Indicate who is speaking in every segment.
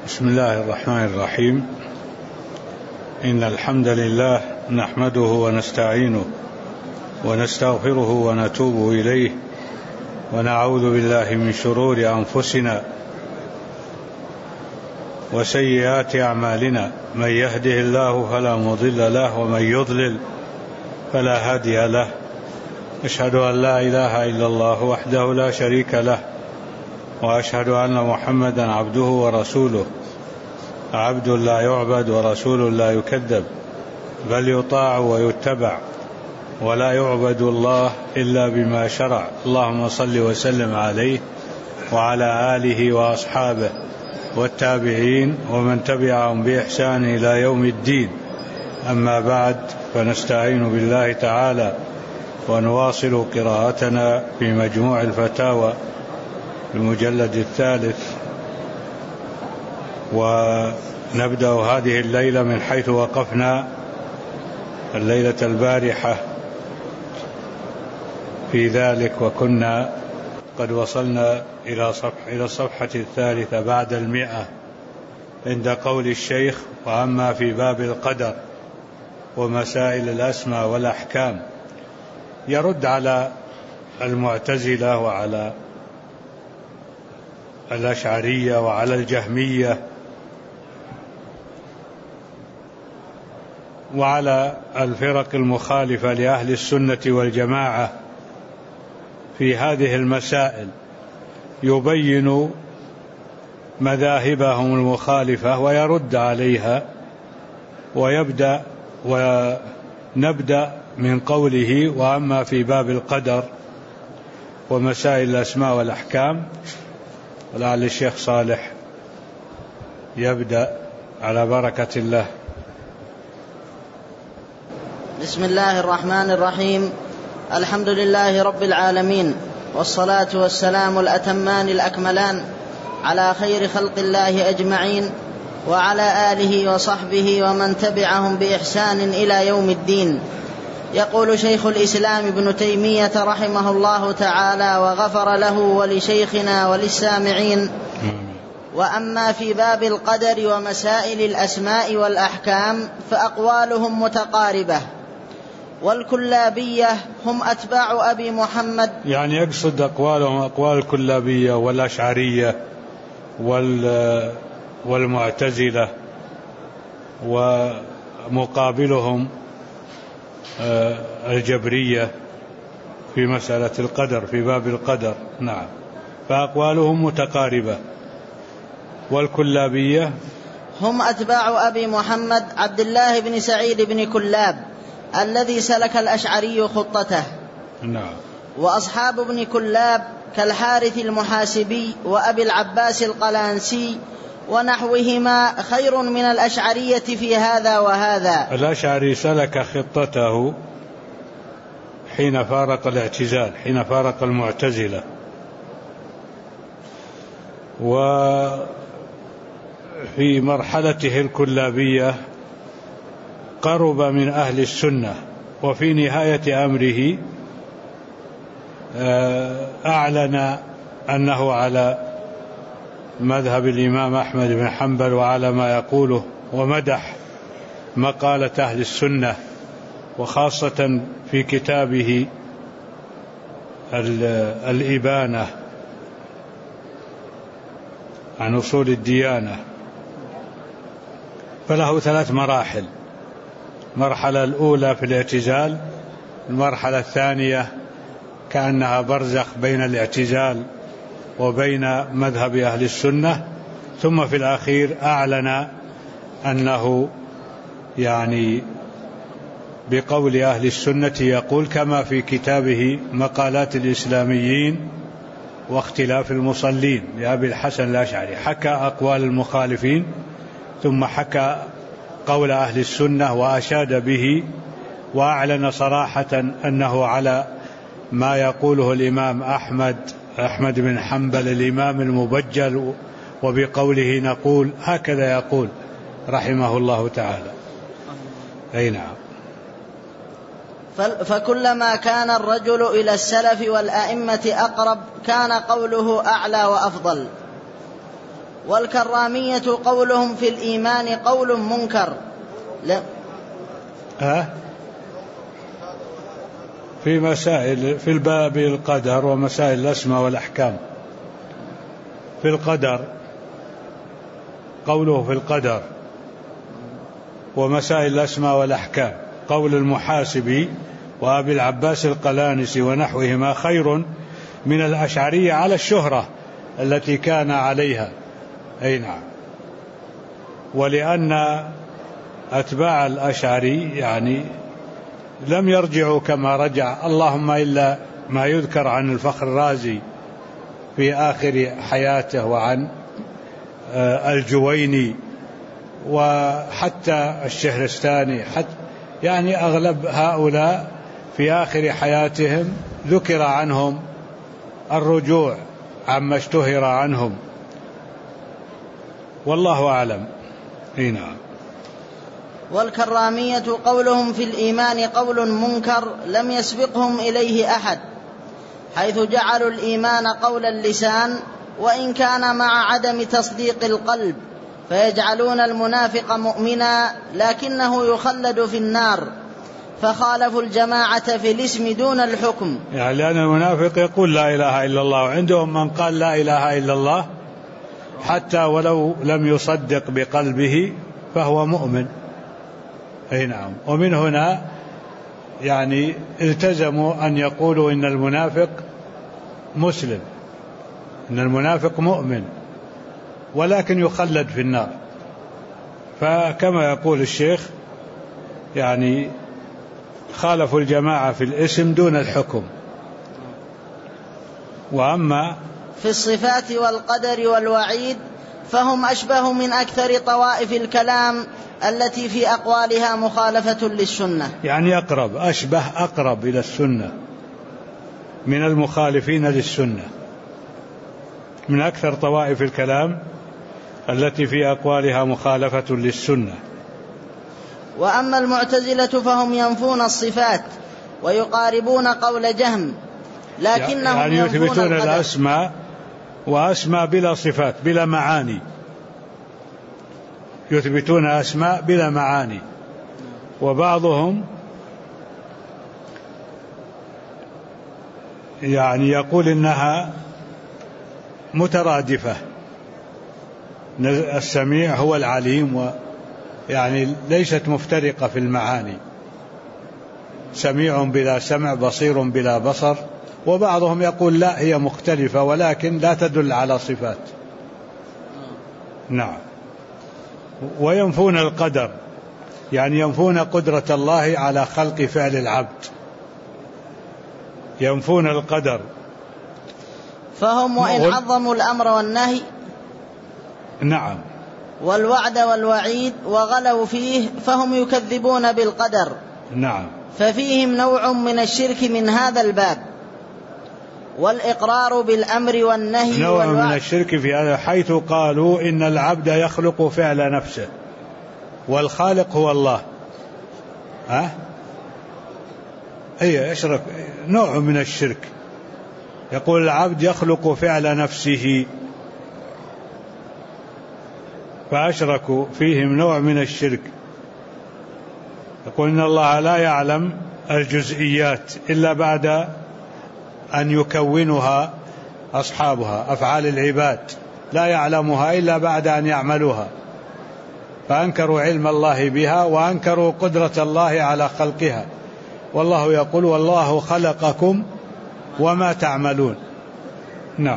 Speaker 1: بسم الله الرحمن الرحيم. إن الحمد لله نحمده ونستعينه ونستغفره ونتوب إليه ونعوذ بالله من شرور أنفسنا وسيئات أعمالنا، من يهده الله فلا مضل له ومن يضلل فلا هادي له. أشهد أن لا إله إلا الله وحده لا شريك له، وأشهد أن محمدا عبده ورسوله، عبد لا يعبد ورسول لا يكذب، بل يطاع ويتبع، ولا يعبد الله إلا بما شرع. اللهم صل وسلم عليه وعلى آله وأصحابه والتابعين ومن تبعهم بإحسان إلى يوم الدين. أما بعد، فنستعين بالله تعالى ونواصل قراءتنا في مجموع الفتاوى المجلد الثالث، ونبدأ هذه الليلة من حيث وقفنا الليلة البارحة في ذلك، وكنا قد وصلنا إلى الصفحة الثالثة بعد 100 عند قول الشيخ: وأما في باب القدر ومسائل الأسماء والأحكام. يرد على المعتزلة وعلى الأشعرية وعلى الجهمية وعلى الفرق المخالفة لأهل السنة والجماعة في هذه المسائل، يبين مذاهبهم المخالفة ويرد عليها. ونبدأ من قوله: وأما في باب القدر ومسائل الأسماء والأحكام. ولعل الشيخ صالح يبدأ على بركة الله.
Speaker 2: بسم الله الرحمن الرحيم. الحمد لله رب العالمين، والصلاة والسلام الأتمان الأكملان على خير خلق الله أجمعين، وعلى آله وصحبه ومن تبعهم بإحسان إلى يوم الدين. يقول شيخ الإسلام ابن تيمية رحمه الله تعالى وغفر له ولشيخنا وللسامعين: وأما في باب القدر ومسائل الأسماء والأحكام فأقوالهم متقاربة، والكلابية هم أتباع أبي محمد. يعني
Speaker 1: يقصد أقوالهم أقوال الكلابية والأشعرية والمعتزلة، ومقابلهم الجبرية في مسألة القدر في باب القدر. نعم، فأقوالهم متقاربة. والكلابية
Speaker 2: هم أتباع أبي محمد عبد الله بن سعيد بن كلاب الذي سلك الأشعري خطته.
Speaker 1: نعم.
Speaker 2: وأصحاب ابن كلاب كالحارث المحاسبي وأبي العباس القلانسي ونحوهما خير من الأشعرية في هذا وهذا.
Speaker 1: الأشعري سلك خطته حين فارق الاعتزال، حين فارق المعتزلة، وفي مرحلته الكلابية قرب من أهل السنة، وفي نهاية أمره أعلن أنه على مذهب الإمام أحمد بن حنبل وعلى ما يقوله، ومدح مقالة أهل السنة، وخاصة في كتابه الإبانة عن أصول الديانة. فله 3 مراحل: المرحلة الأولى في الاعتزال، المرحلة الثانية كأنها برزخ بين الاعتزال وبين مذهب أهل السنة، ثم في الأخير أعلن أنه يعني بقول أهل السنة يقول، كما في كتابه مقالات الإسلاميين واختلاف المصلين لأبي الحسن الأشعري، حكى أقوال المخالفين ثم حكى قول أهل السنة وأشاد به، وأعلن صراحة أنه على ما يقوله الإمام أحمد بن حنبل الإمام المبجل، وبقوله نقول. هكذا يقول رحمه الله تعالى. أي نعم.
Speaker 2: فكلما كان الرجل إلى السلف والأئمة أقرب كان قوله أعلى وأفضل. والكرامية قولهم في الإيمان قول منكر.
Speaker 1: في مسائل في الباب القدر ومسائل الأسماء والأحكام. في القدر قوله في القدر ومسائل الأسماء والأحكام قول المحاسبي وأبي العباس القلانسي ونحوهما خير من الأشعرية على الشهرة التي كان عليها. أي نعم. ولأن أتباع الأشعري يعني لم يرجعوا كما رجع، اللهم إلا ما يذكر عن الفخر الرازي في آخر حياته وعن الجويني وحتى الشهرستاني، حتى يعني أغلب هؤلاء في آخر حياتهم ذكر عنهم الرجوع عما اشتهر عنهم، والله أعلم. نعم.
Speaker 2: والكرامية قولهم في الإيمان قول منكر لم يسبقهم إليه أحد، حيث جعلوا الإيمان قول اللسان وإن كان مع عدم تصديق القلب، فيجعلون المنافق مؤمنا لكنه يخلد في النار، فخالفوا الجماعة في الاسم دون الحكم.
Speaker 1: يعني لأن المنافق يقول لا إله إلا الله، وعندهم من قال لا إله إلا الله حتى ولو لم يصدق بقلبه فهو مؤمن. أي نعم. ومن هنا يعني التزموا أن يقولوا إن المنافق مسلم، إن المنافق مؤمن، ولكن يخلد في النار. فكما يقول الشيخ يعني خالفوا الجماعة في الاسم دون الحكم. وأما
Speaker 2: في الصفات والقدر والوعيد فهم أشبه من أكثر طوائف الكلام التي في أقوالها مخالفة للسنة،
Speaker 1: يعني أقرب إلى السنة من المخالفين للسنة، من أكثر طوائف الكلام التي في أقوالها مخالفة للسنة.
Speaker 2: وأما المعتزلة فهم ينفون الصفات ويقاربون قول جهم، لكنهم
Speaker 1: يعني يثبتون الأسماء وأسماء بلا صفات بلا معاني، يثبتون أسماء بلا معاني. وبعضهم يعني يقول إنها مترادفة، السميع هو العليم، يعني ليست مفترقة في المعاني، سميع بلا سمع، بصير بلا بصر. وبعضهم يقول لا، هي مختلفة ولكن لا تدل على صفات. نعم. وينفون القدر، يعني ينفون قدرة الله على خلق فعل العبد، ينفون القدر.
Speaker 2: فهم وإن عظموا الأمر والنهي
Speaker 1: نعم
Speaker 2: والوعد والوعيد وغلوا فيه فهم يكذبون بالقدر.
Speaker 1: نعم.
Speaker 2: ففيهم نوع من الشرك من هذا الباب. والإقرار بالأمر والنهي
Speaker 1: نوع من الشرك في هذا، حيث قالوا إن العبد يخلق فعل نفسه والخالق هو الله. يشرك، نوع من الشرك. يقول العبد يخلق فعل نفسه، فأشركوا، فيهم نوع من الشرك. يقول إن الله لا يعلم الجزئيات إلا بعد أن يكونها أصحابها، أفعال العباد لا يعلمها إلا بعد أن يعملوها، فأنكروا علم الله بها وأنكروا قدرة الله على خلقها. والله يقول والله خلقكم وما تعملون. نعم.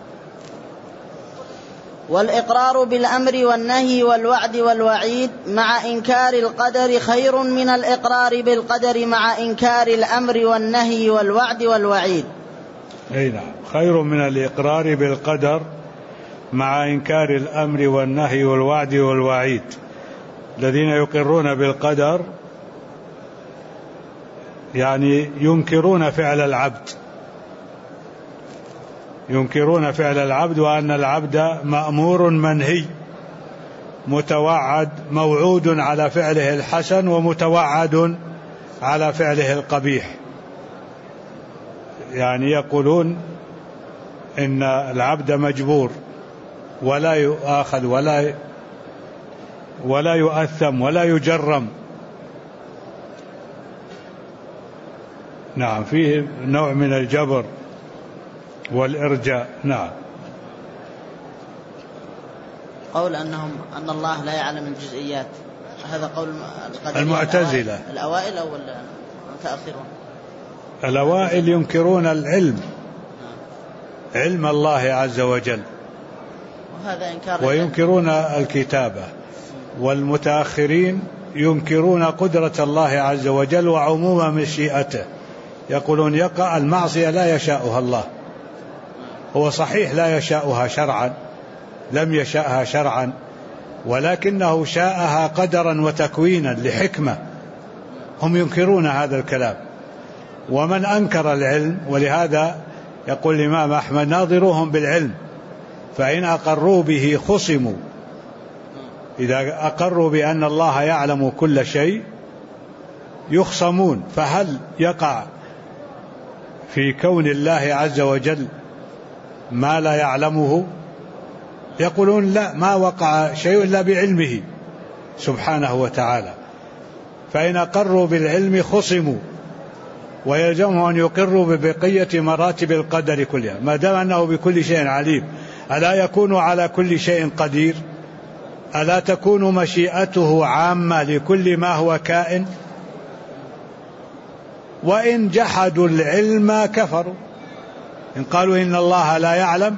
Speaker 2: والإقرار بالأمر والنهي والوعد والوعيد مع إنكار القدر خير من الإقرار بالقدر مع إنكار الأمر والنهي والوعد والوعيد.
Speaker 1: أي نعم، خير من الإقرار بالقدر مع إنكار الأمر والنهي والوعد والوعيد. الذين يقرون بالقدر يعني ينكرون فعل العبد، ينكرون فعل العبد، وأن العبد مأمور منهي، متوعد، موعود على فعله الحسن ومتوعد على فعله القبيح. يعني يقولون إن العبد مجبور ولا يؤاخذ ولا يؤثم ولا يجرم. نعم، فيه نوع من الجبر والإرجاء. نعم.
Speaker 2: قول أن الله لا يعلم الجزئيات، هذا قول
Speaker 1: المعتزلة
Speaker 2: الأوائل أو المتأخرون؟
Speaker 1: الأوائل ينكرون العلم، علم الله عز وجل، وينكرون الكتابة. والمتأخرين ينكرون قدرة الله عز وجل وعموم مشيئته، يقولون يقع المعصية لا يشاءها الله. هو صحيح لا يشاءها شرعا، لم يشاءها شرعا، ولكنه شاءها قدرا وتكوينا لحكمة. هم ينكرون هذا الكلام. ومن أنكر العلم، ولهذا يقول الإمام أحمد: ناظروهم بالعلم فإن أقروا به خصموا. إذا أقروا بأن الله يعلم كل شيء يخصمون. فهل يقع في كون الله عز وجل ما لا يعلمه؟ يقولون لا، ما وقع شيء إلا بعلمه سبحانه وتعالى. فإن أقروا بالعلم خصموا، ويلزمهم أن يقروا ببقية مراتب القدر كلها، ما دام أنه بكل شيء عليم. ألا يكون على كل شيء قدير؟ ألا تكون مشيئته عامة لكل ما هو كائن؟ وإن جحدوا العلم كفروا. إن قالوا إن الله لا يعلم،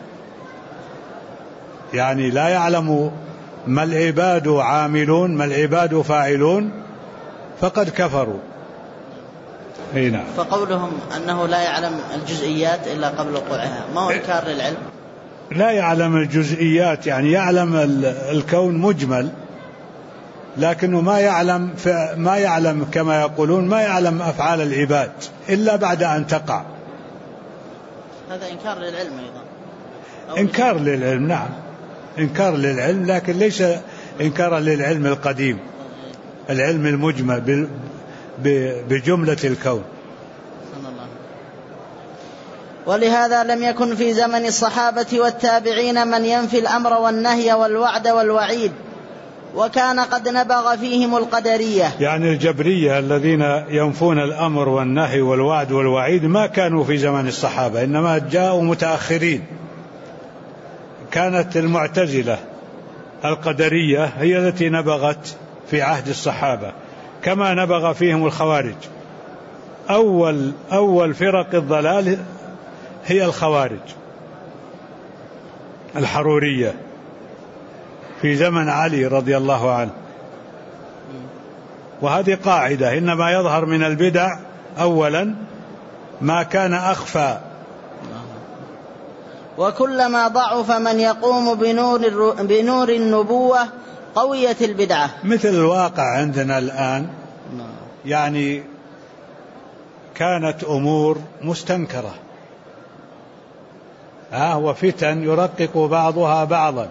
Speaker 1: يعني لا يعلم ما العباد عاملون، ما العباد فاعلون، فقد كفروا. هنا.
Speaker 2: فقولهم أنه لا يعلم الجزئيات إلا قبل وقوعها ما هو إنكار للعلم؟
Speaker 1: لا يعلم الجزئيات، يعني يعلم الكون مجمل، لكنه ما يعلم كما يقولون، ما يعلم أفعال العباد إلا بعد أن تقع.
Speaker 2: هذا إنكار للعلم أيضا.
Speaker 1: إنكار للعلم، نعم، إنكار للعلم، لكن ليس إنكارا للعلم القديم، العلم المجمل بجملة الكون.
Speaker 2: ولهذا لم يكن في زمن الصحابة والتابعين من ينفي الأمر والنهي والوعد والوعيد، وكان قد نبغ فيهم القدرية،
Speaker 1: يعني الجبرية الذين ينفون الأمر والنهي والوعد والوعيد ما كانوا في زمن الصحابة، إنما جاءوا متأخرين. كانت المعتزلة القدرية هي التي نبغت في عهد الصحابة، كما نبغ فيهم الخوارج. أول فرق الضلال هي الخوارج الحرورية في زمن علي رضي الله عنه. وهذه قاعدة: إنما يظهر من البدع أولا ما كان أخفى.
Speaker 2: وكلما ضعف من يقوم بنور النبوة قويت البدعة.
Speaker 1: مثل الواقع عندنا الآن، يعني كانت أمور مستنكرة، وفتن يرقق بعضها بعضا،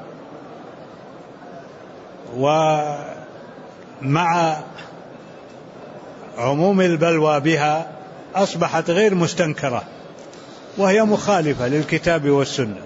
Speaker 1: ومع عموم البلوى بها أصبحت غير مستنكرة، وهي مخالفة للكتاب والسنة.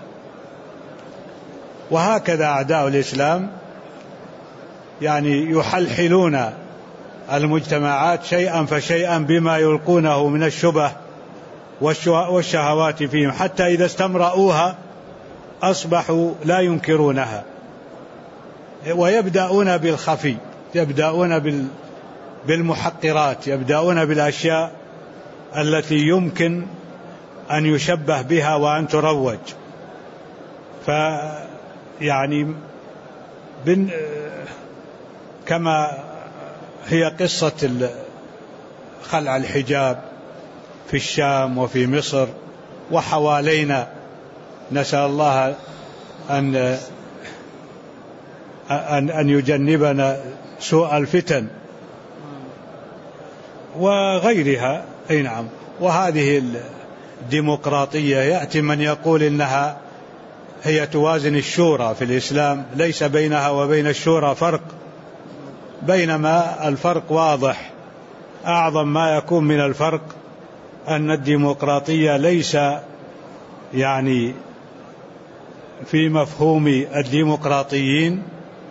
Speaker 1: وهكذا أعداء الإسلام يعني يحلحلون المجتمعات شيئا فشيئا بما يلقونه من الشبه والشهوات فيهم، حتى إذا استمرؤوها أصبحوا لا ينكرونها، ويبدأون بالخفي، يبدأون بالمحقرات، يبدأون بالأشياء التي يمكن أن يشبه بها وأن تروج. فيعني كما هي قصة خلع الحجاب في الشام وفي مصر وحوالينا، نسأل الله أن يجنبنا سوء الفتن وغيرها. أي نعم. وهذه الديمقراطية يأتي من يقول إنها هي توازن الشورى في الإسلام، ليس بينها وبين الشورى فرق، بينما الفرق واضح. أعظم ما يكون من الفرق أن الديمقراطية ليس يعني في مفهوم الديمقراطيين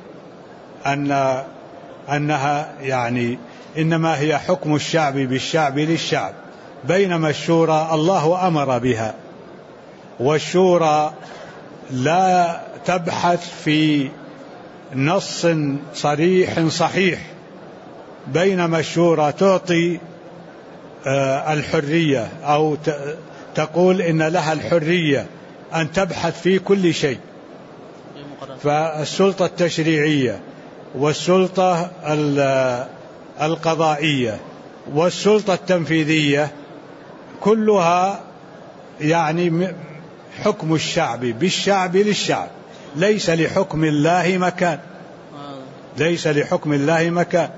Speaker 1: أنها يعني إنما هي حكم الشعب بالشعب للشعب، بينما الشورى الله أمر بها، والشورى لا تبحث في نص صريح صحيح، بينما الشورى تعطي الحرية أو تقول إن لها الحرية أن تبحث في كل شيء. فالسلطة التشريعية والسلطة القضائية والسلطة التنفيذية كلها يعني حكم الشعب بالشعب للشعب، ليس لحكم الله مكان، ليس لحكم الله مكان.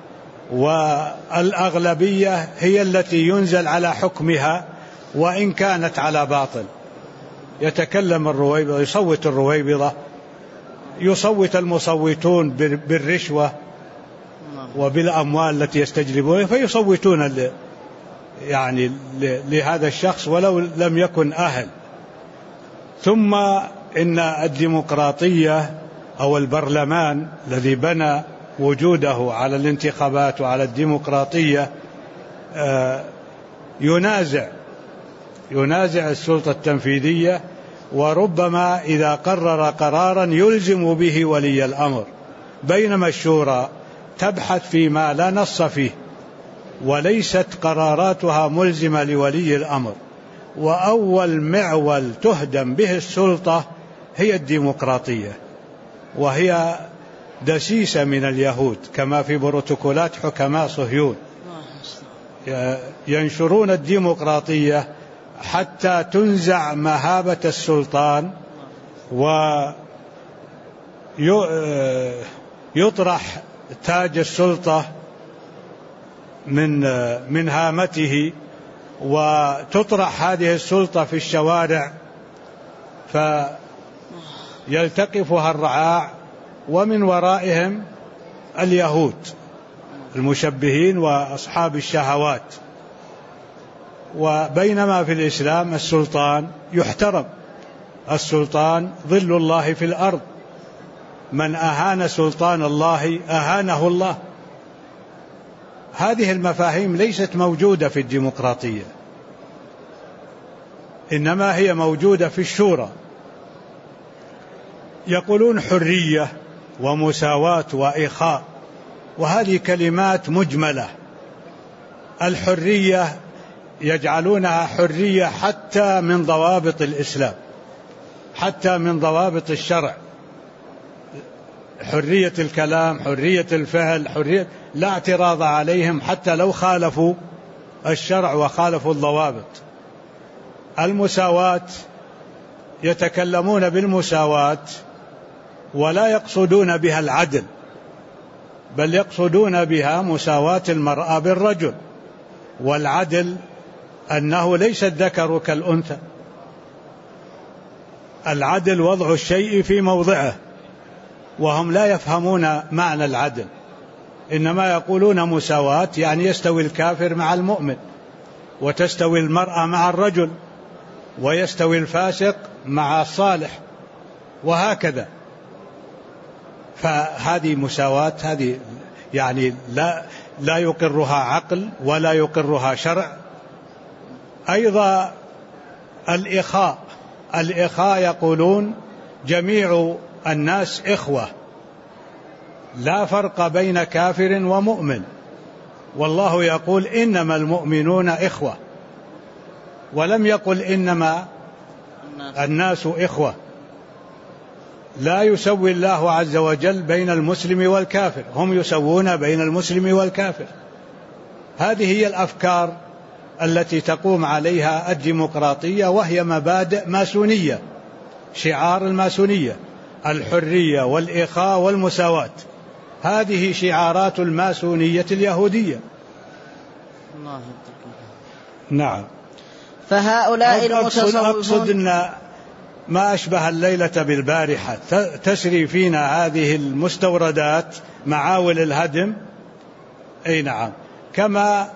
Speaker 1: والأغلبية هي التي ينزل على حكمها وإن كانت على باطل. يتكلم الرويبضة، يصوت الرويبضة، يصوت المصوتون بالرشوة وبالأموال التي يستجلبونها، فيصوتون يعني لهذا الشخص ولو لم يكن أهل. ثم إن الديمقراطية أو البرلمان الذي بنى وجوده على الانتخابات وعلى الديمقراطية ينازع السلطة التنفيذية، وربما إذا قرر قرارا يلزم به ولي الأمر، بينما الشورى تبحث فيما لا نص فيه وليست قراراتها ملزمة لولي الأمر. وأول معول تهدم به السلطة هي الديمقراطية، وهي دسيسة من اليهود كما في بروتوكولات حكماء صهيون، ينشرون الديمقراطية حتى تنزع مهابة السلطان ويطرح تاج السلطة من هامته، وتطرح هذه السلطة في الشوارع فيلتقفها الرعاع، ومن ورائهم اليهود المشبهين وأصحاب الشهوات. وبينما في الإسلام السلطان يحترم، السلطان ظل الله في الأرض، من أهان سلطان الله أهانه الله. هذه المفاهيم ليست موجودة في الديمقراطية، إنما هي موجودة في الشورى. يقولون حرية ومساواة وإخاء، وهذه كلمات مجملة. الحرية يجعلونها حرية حتى من ضوابط الإسلام، حتى من ضوابط الشرع، حرية الكلام، حرية الفعل، حرية لا اعتراض عليهم حتى لو خالفوا الشرع وخالفوا الضوابط. المساواة يتكلمون بالمساواة ولا يقصدون بها العدل، بل يقصدون بها مساواة المرأة بالرجل، والعدل أنه ليس الذكر كالأنثى، العدل وضع الشيء في موضعه، وهم لا يفهمون معنى العدل، إنما يقولون مساواة يعني يستوي الكافر مع المؤمن، وتستوي المرأة مع الرجل، ويستوي الفاسق مع الصالح، وهكذا. فهذه مساواة، هذه يعني لا يقرها عقل ولا يقرها شرع. أيضا الإخاء يقولون جميع الناس إخوة، لا فرق بين كافر ومؤمن، والله يقول إنما المؤمنون إخوة، ولم يقل إنما الناس إخوة. لا يسوي الله عز وجل بين المسلم والكافر، هم يسوون بين المسلم والكافر. هذه هي الأفكار التي تقوم عليها الديمقراطية، وهي مبادئ ماسونية، شعار الماسونية، الحرية والإخاء والمساواة، هذه شعارات الماسونية اليهودية. نعم.
Speaker 2: فهؤلاء المتصوفون،
Speaker 1: أقصد أن ما أشبه الليلة بالبارحة تسري فينا هذه المستوردات معاول الهدم. أي نعم، كما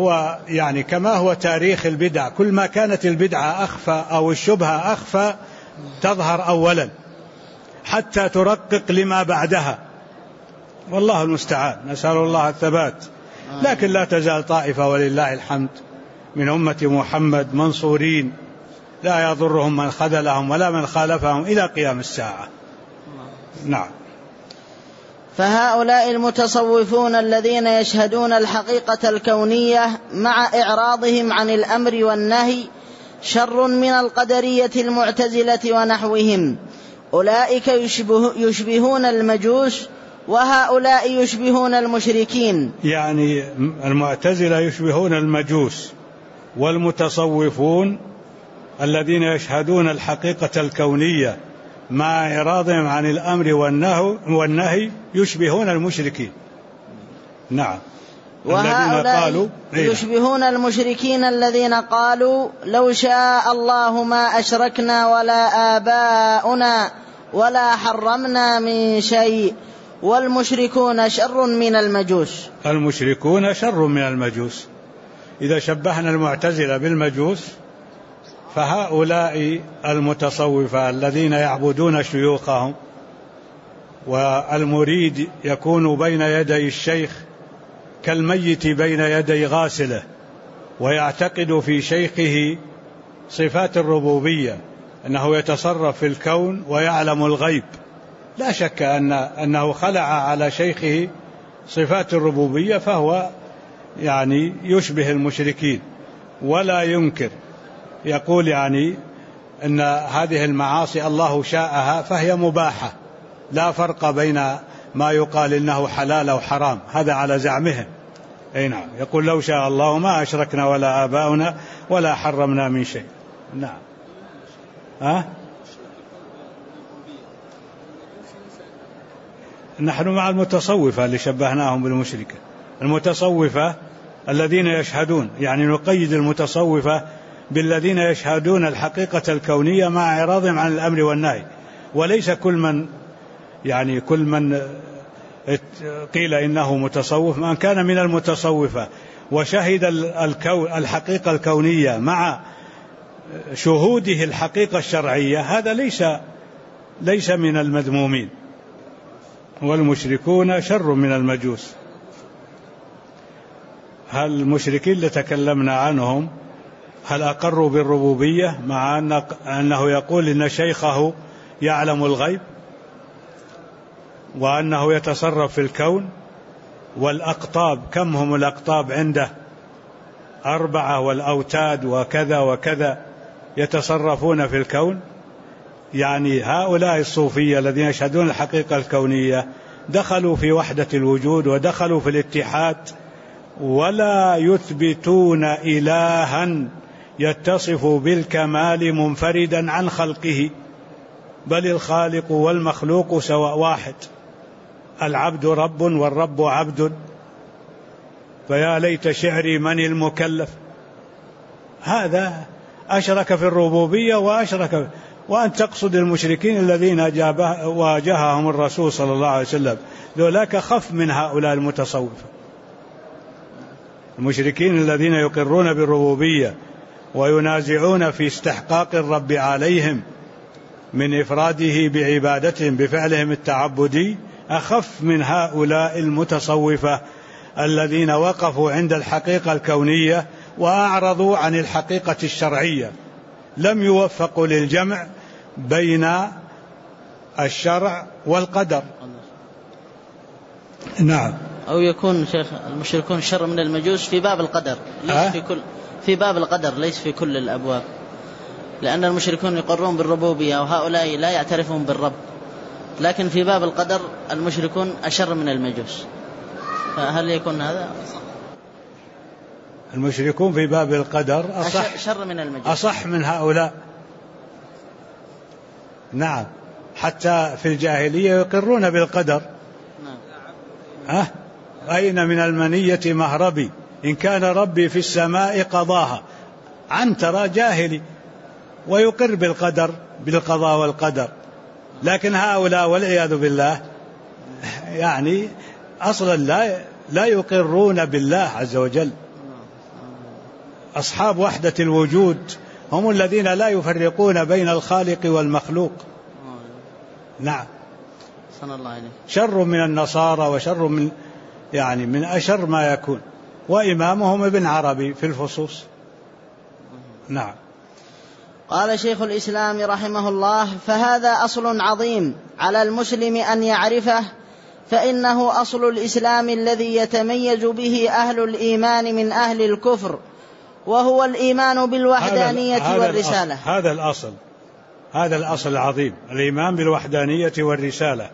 Speaker 1: هو تاريخ البدع، كل ما كانت البدعة أخفى أو الشبهة أخفى تظهر أولا حتى ترقق لما بعدها، والله المستعان، نسأل الله الثبات. لكن لا تزال طائفة ولله الحمد من أمة محمد منصورين، لا يضرهم من خذلهم ولا من خالفهم إلى قيام الساعة. نعم.
Speaker 2: فهؤلاء المتصوفون الذين يشهدون الحقيقة الكونية مع إعراضهم عن الأمر والنهي شر من القدرية المعتزلة ونحوهم. أولئك يشبهون المجوس، وهؤلاء يشبهون المشركين.
Speaker 1: يعني المعتزلة يشبهون المجوس، والمتصوفون الذين يشهدون الحقيقة الكونية مع إعراضهم عن الأمر والنهي يشبهون المشركين. نعم.
Speaker 2: وهؤلاء يشبهون المشركين الذين قالوا لو شاء الله ما أشركنا ولا آباؤنا ولا حرمنا من شيء. والمشركون شر من المجوس.
Speaker 1: المشركون شر من المجوس. إذا شبهنا المعتزلة بالمجوس فهؤلاء المتصوفة الذين يعبدون شيوخهم، والمريد يكون بين يدي الشيخ كالميت بين يدي غاسله، ويعتقد في شيخه صفات الربوبية، أنه يتصرف في الكون ويعلم الغيب. لا شك أنه خلع على شيخه صفات الربوبية، فهو يعني يشبه المشركين. ولا ينكر، يقول يعني أن هذه المعاصي الله شاءها فهي مباحة، لا فرق بين ما يقال إنه حلال أو حرام، هذا على زعمهم. أي نعم. يقول لو شاء الله ما أشركنا ولا آباؤنا ولا حرمنا من شيء. نعم. نحن مع المتصوفة اللي شبهناهم بالمشركة. المتصوفة الذين يشهدون، يعني نقيد المتصوفة بالذين يشهدون الحقيقة الكونية مع إعراضهم عن الأمر والنهي، وليس كل من قيل إنه متصوف. من كان من المتصوفة وشهد الحقيقة الكونية مع شهوده الحقيقة الشرعية، هذا ليس من المذمومين. والمشركون شر من المجوس. هل المشركين اللي تكلمنا عنهم هل أقروا بالربوبية مع أنه يقول إن شيخه يعلم الغيب وأنه يتصرف في الكون؟ والأقطاب كم هم الأقطاب عنده؟ 4، والأوتاد وكذا وكذا يتصرفون في الكون. يعني هؤلاء الصوفية الذين يشهدون الحقيقة الكونية دخلوا في وحدة الوجود ودخلوا في الاتحاد، ولا يثبتون إلها يتصف بالكمال منفردا عن خلقه، بل الخالق والمخلوق سواء واحد، العبد رب والرب عبد، فيا ليت شعري من المكلف. هذا أشرك في الربوبية وأشرك. وأن تقصد المشركين الذين واجههم الرسول صلى الله عليه وسلم، ذولاك خف من هؤلاء المتصوفة. المشركين الذين يقرون بالربوبية وينازعون في استحقاق الرب عليهم من إفراده بعبادتهم بفعلهم التعبدي أخف من هؤلاء المتصوفة الذين وقفوا عند الحقيقة الكونية وأعرضوا عن الحقيقة الشرعية، لم يوفقوا للجمع بين الشرع والقدر. نعم.
Speaker 2: أو يكون شيخ المشركون شر من المجوس في باب القدر، ليس في باب القدر، ليس في كل الأبواب، لأن المشركون يقرون بالربوبية وهؤلاء لا يعترفون بالرب، لكن في باب القدر المشركون أشر من المجوس. فهل يكون هذا؟
Speaker 1: المشركون في باب القدر
Speaker 2: شر من المجوس،
Speaker 1: أصح من هؤلاء. نعم. حتى في الجاهلية يقرون بالقدر. نعم. أين من المنية مهربي إن كان ربي في السماء قضاها. عنترة جاهلي ويقر بالقدر، بالقضاء والقدر. لكن هؤلاء والعياذ بالله يعني أصلا لا يقرون بالله عز وجل. أصحاب وحدة الوجود هم الذين لا يفرقون بين الخالق والمخلوق. نعم. شر من النصارى وشر من أشر ما يكون، وإمامهم ابن عربي في الفصوص. نعم.
Speaker 2: قال شيخ الإسلام رحمه الله: فهذا أصل عظيم على المسلم أن يعرفه، فإنه أصل الإسلام الذي يتميز به أهل الإيمان من أهل الكفر، وهو الإيمان بالوحدانية والرسالة.
Speaker 1: هذا الأصل العظيم، الإيمان بالوحدانية والرسالة.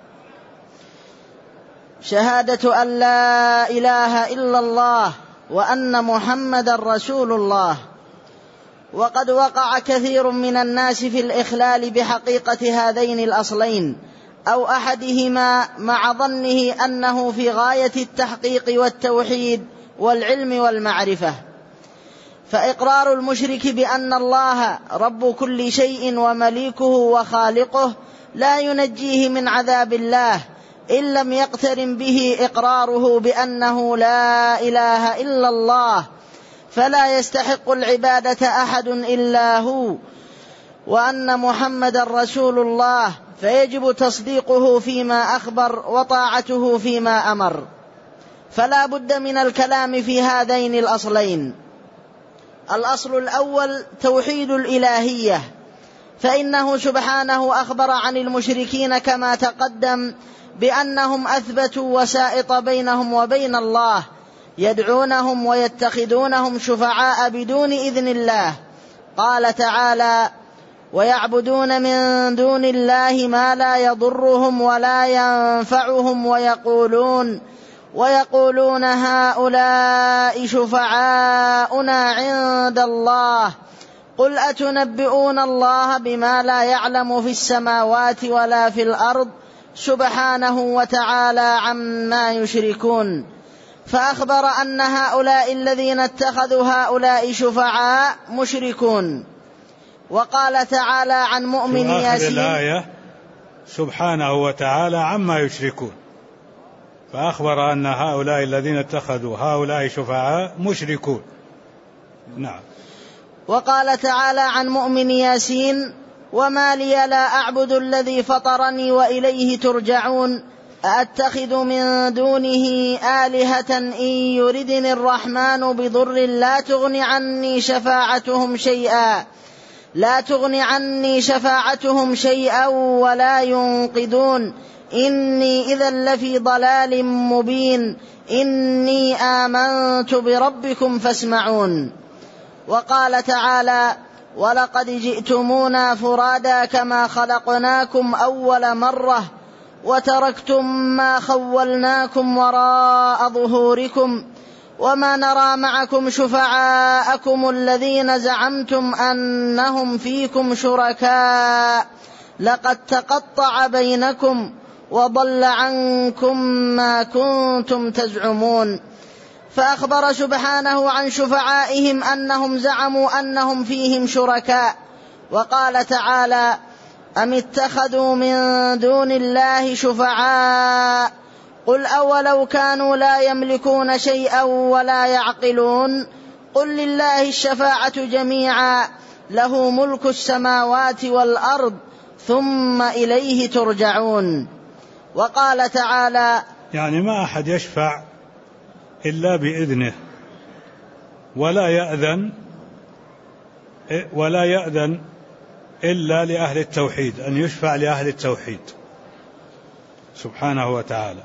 Speaker 2: شهادة أن لا إله إلا الله وأن محمد رسول الله. وقد وقع كثير من الناس في الإخلال بحقيقة هذين الأصلين أو أحدهما، مع ظنه أنه في غاية التحقيق والتوحيد والعلم والمعرفة. فإقرار المشرك بأن الله رب كل شيء ومليكه وخالقه لا ينجيه من عذاب الله إن لم يقترن به إقراره بأنه لا إله إلا الله، فلا يستحق العبادة أحد إلا هو، وأن محمد رسول الله، فيجب تصديقه فيما أخبر وطاعته فيما أمر. فلا بد من الكلام في هذين الأصلين. الأصل الأول توحيد الإلهية، فإنه سبحانه أخبر عن المشركين كما تقدم بأنهم أثبتوا وسائط بينهم وبين الله، يدعونهم ويتخذونهم شفعاء بدون إذن الله. قال تعالى: ويعبدون من دون الله ما لا يضرهم ولا ينفعهم ويقولون هؤلاء شفعاؤنا عند الله، قل أتنبئون الله بما لا يعلم في السماوات ولا في الأرض سبحانه وتعالى عما يشركون. فأخبر أن هؤلاء الذين اتخذوا هؤلاء شفعاء مشركون. وقال تعالى عن مؤمن ياسين
Speaker 1: في الآية سبحانه وتعالى عما يشركون، فأخبر أن هؤلاء الذين اتخذوا هؤلاء شفعاء مشركون. نعم.
Speaker 2: وقال تعالى عن مؤمن ياسين: وما لي لا أعبد الذي فطرني وإليه ترجعون، أأتخذ من دونه آلهة إن يردني الرحمن بضر لا تغني عني شفاعتهم شيئا ولا ينقذون، إني إذا لفي ضلال مبين، إني آمنت بربكم فاسمعون. وقال تعالى: ولقد جئتمونا فرادا كما خلقناكم أول مرة وتركتم ما خولناكم وراء ظهوركم وما نرى معكم شفعاءكم الذين زعمتم أنهم فيكم شركاء، لقد تقطع بينكم وضل عنكم ما كنتم تزعمون. فأخبر سبحانه عن شفعائهم أنهم زعموا أنهم فيهم شركاء. وقال تعالى: أم اتخذوا من دون الله شفعاء قل أولو كانوا لا يملكون شيئا ولا يعقلون، قل لله الشفاعة جميعا له ملك السماوات والأرض ثم إليه ترجعون. وقال تعالى:
Speaker 1: يعني ما أحد يشفع إلا بإذنه، ولا يأذن إلا لأهل التوحيد، أن يشفع لأهل التوحيد سبحانه وتعالى.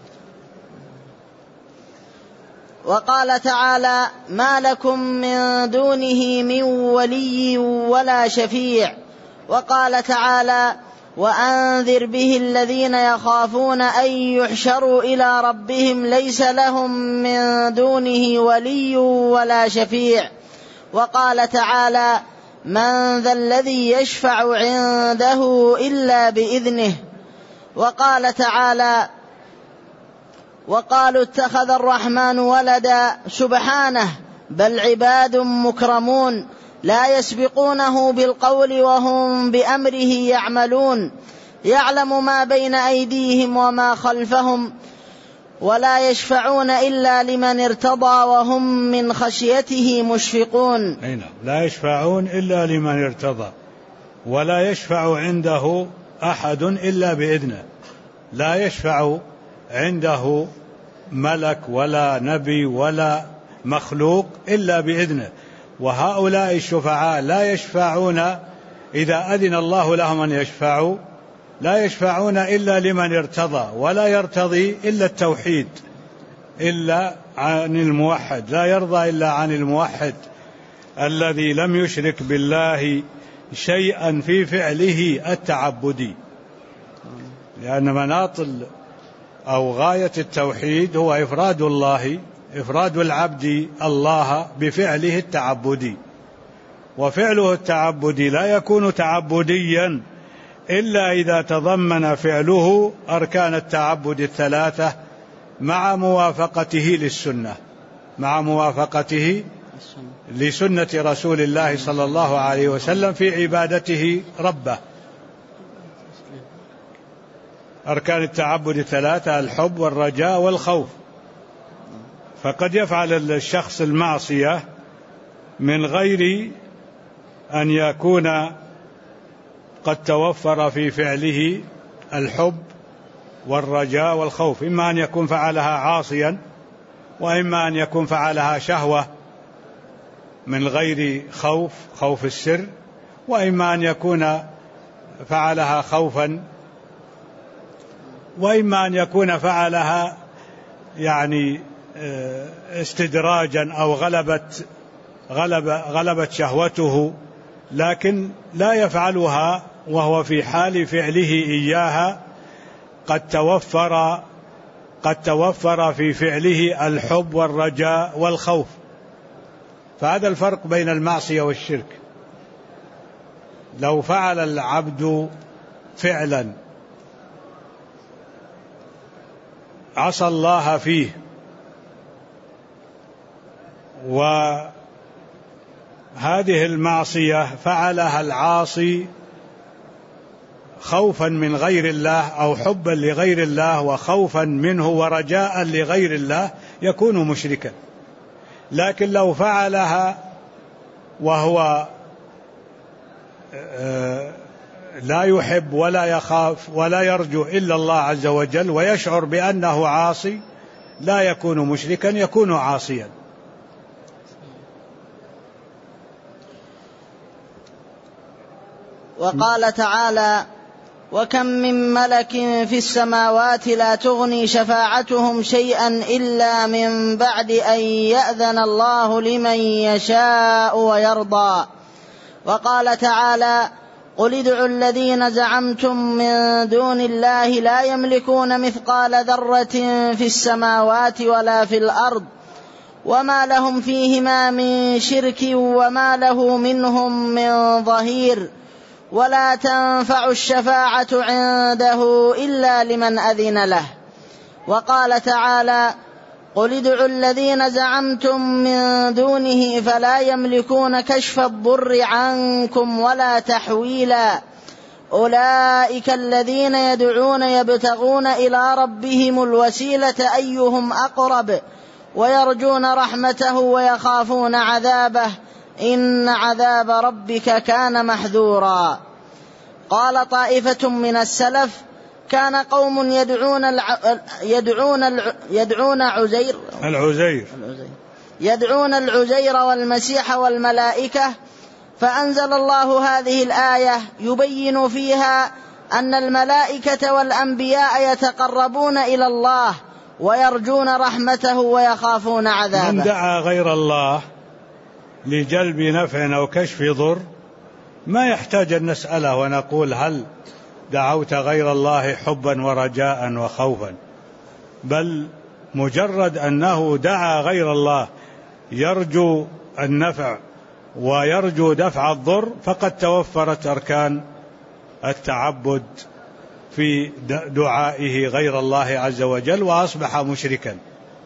Speaker 2: وقال تعالى: ما لكم من دونه من ولي ولا شفيع. وقال تعالى: وأنذر به الذين يخافون أن يحشروا إلى ربهم ليس لهم من دونه ولي ولا شفيع. وقال تعالى: من ذا الذي يشفع عنده إلا بإذنه. وقال تعالى: وقالوا اتخذ الرحمن ولدا، سبحانه بل عباد مكرمون لا يسبقونه بالقول وهم بأمره يعملون، يعلم ما بين أيديهم وما خلفهم ولا يشفعون إلا لمن ارتضى وهم من خشيته مشفقون.
Speaker 1: لا يشفعون إلا لمن ارتضى، ولا يشفع عنده أحد إلا بإذنه، لا يشفع عنده ملك ولا نبي ولا مخلوق إلا بإذنه. وهؤلاء الشفعاء لا يشفعون إذا أذن الله لهم أن يشفعوا، لا يشفعون إلا لمن ارتضى، ولا يرتضي إلا التوحيد إلا عن الموحد، لا يرضى إلا عن الموحد الذي لم يشرك بالله شيئا في فعله التعبدي، لأن مناط أو غاية التوحيد هو إفراد الله، إفراد العبد الله بفعله التعبدي، وفعله التعبدي لا يكون تعبديا إلا إذا تضمن فعله أركان التعبد الثلاثة مع موافقته للسنة، مع موافقته لسنة رسول الله صلى الله عليه وسلم في عبادته ربه. أركان التعبد الثلاثة الحب والرجاء والخوف. فقد يفعل الشخص المعصية من غير أن يكون قد توفر في فعله الحب والرجاء والخوف، إما أن يكون فعلها عاصيا، وإما أن يكون فعلها شهوة من غير خوف السر، وإما أن يكون فعلها خوفا، وإما أن يكون فعلها يعني استدراجا أو غلبت شهوته، لكن لا يفعلها وهو في حال فعله إياها قد توفر في فعله الحب والرجاء والخوف. فهذا الفرق بين المعصية والشرك. لو فعل العبد فعلا عصى الله فيه وهذه المعصية فعلها العاصي خوفا من غير الله أو حبا لغير الله وخوفا منه ورجاء لغير الله يكون مشركا. لكن لو فعلها وهو لا يحب ولا يخاف ولا يرجو إلا الله عز وجل ويشعر بأنه عاصي لا يكون مشركا، يكون عاصيا.
Speaker 2: وقال تعالى: وكم من ملك في السماوات لا تغني شفاعتهم شيئا إلا من بعد أن يأذن الله لمن يشاء ويرضى. وقال تعالى: قل ادعوا الذين زعمتم من دون الله لا يملكون مثقال ذرة في السماوات ولا في الأرض وما لهم فيهما من شرك وما له منهم من ظهير ولا تنفع الشفاعة عنده إلا لمن أذن له. وقال تعالى: قل ادعوا الذين زعمتم من دونه فلا يملكون كشف الضر عنكم ولا تحويلا أولئك الذين يدعون يبتغون إلى ربهم الوسيلة أيهم أقرب ويرجون رحمته ويخافون عذابه إن عذاب ربك كان محذورا. قال طائفة من السلف: كان قوم يدعون العزير والمسيح والملائكة، فأنزل الله هذه الآية يبين فيها أن الملائكة والأنبياء يتقربون إلى الله ويرجون رحمته ويخافون عذابه.
Speaker 1: من دعا غير الله لجلب نفع أو كشف ضر ما يحتاج أن نسأله ونقول هل دعوت غير الله حبا ورجاء وخوفا، بل مجرد أنه دعا غير الله يرجو النفع ويرجو دفع الضر فقد توفرت أركان التعبد في دعائه غير الله عز وجل وأصبح مشركا.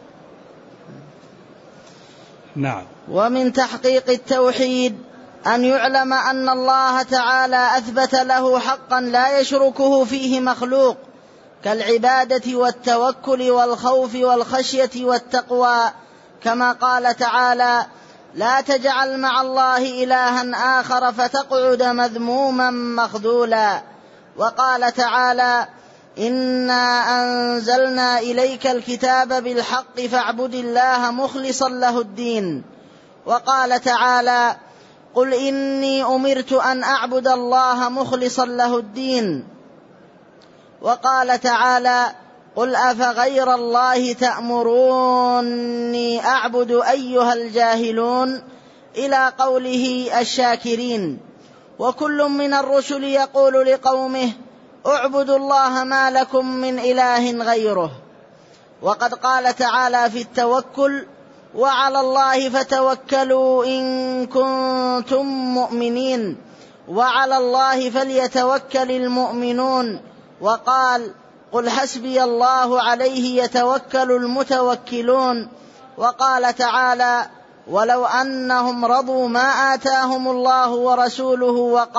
Speaker 1: نعم.
Speaker 2: ومن تحقيق التوحيد أن يعلم أن الله تعالى أثبت له حقا لا يشركه فيه مخلوق، كالعبادة والتوكل والخوف والخشية والتقوى، كما قال تعالى: لا تجعل مع الله إلها آخر فتقعد مذموما مخذولا. وقال تعالى: إنا أنزلنا إليك الكتاب بالحق فاعبد الله مخلصا له الدين. وقال تعالى: قل إني أمرت أن أعبد الله مخلصا له الدين. وقال تعالى: قل أفغير الله تأمروني أعبد أيها الجاهلون، إلى قوله الشاكرين. وكل من الرسل يقول لقومه: اعبدوا الله ما لكم من إله غيره. وقد قال تعالى في التوكل: وعلى الله فتوكلوا إن كنتم مؤمنين، وعلى الله فليتوكل المؤمنون. وقال: قل حسبي الله عليه يتوكل المتوكلون. وقال تعالى: ولو أنهم رضوا ما آتاهم الله ورسوله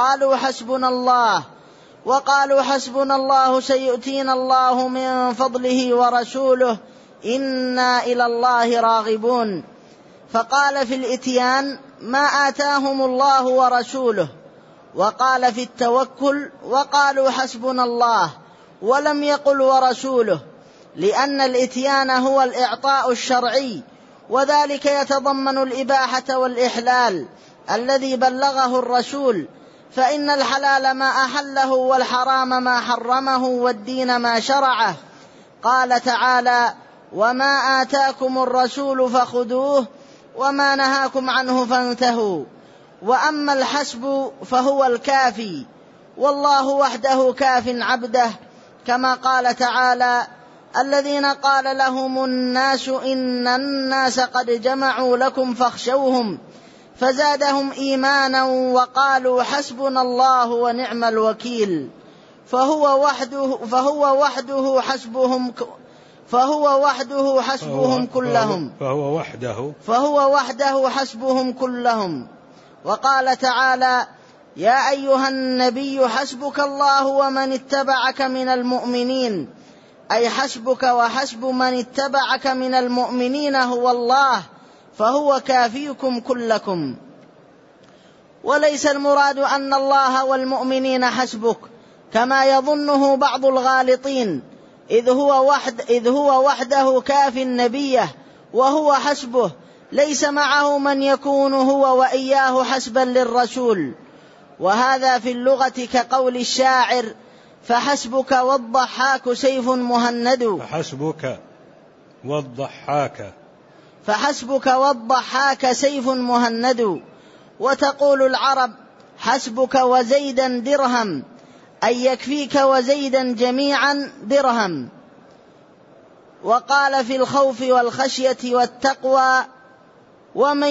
Speaker 2: وقالوا حسبنا الله سيؤتينا الله من فضله ورسوله إنا إلى الله راغبون. فقال في الإتيان: ما آتاهم الله ورسوله. وقال في التوكل: وقالوا حسبنا الله، ولم يقل ورسوله، لأن الإتيان هو الإعطاء الشرعي، وذلك يتضمن الإباحة والإحلال الذي بلغه الرسول، فإن الحلال ما أحله والحرام ما حرمه والدين ما شرعه. قال تعالى: وما آتاكم الرسول فخذوه وما نهاكم عنه فانتهوا. وأما الحسب فهو الكافي، والله وحده كاف عبده، كما قال تعالى: الذين قال لهم الناس إن الناس قد جمعوا لكم فاخشوهم فزادهم إيمانا وقالوا حسبنا الله ونعم الوكيل. فهو وحده حسبهم كلهم. وقال تعالى: يا أيها النبي حسبك الله ومن اتبعك من المؤمنين، أي حسبك وحسب من اتبعك من المؤمنين هو الله، فهو كافيكم كلكم. وليس المراد أن الله والمؤمنين حسبك كما يظنه بعض الغالطين، إذ هو وحده كاف نبيه وهو حسبه، ليس معه من يكون هو وإياه حسبا للرسول. وهذا في اللغة كقول الشاعر: فحسبك والضحاك سيف مهند. فحسبك والضحاك سيف مهند. وتقول العرب: حسبك وزيدا درهم، أي يكفيك وزيدا جميعا درهم. وقال في الخوف والخشية والتقوى: ومن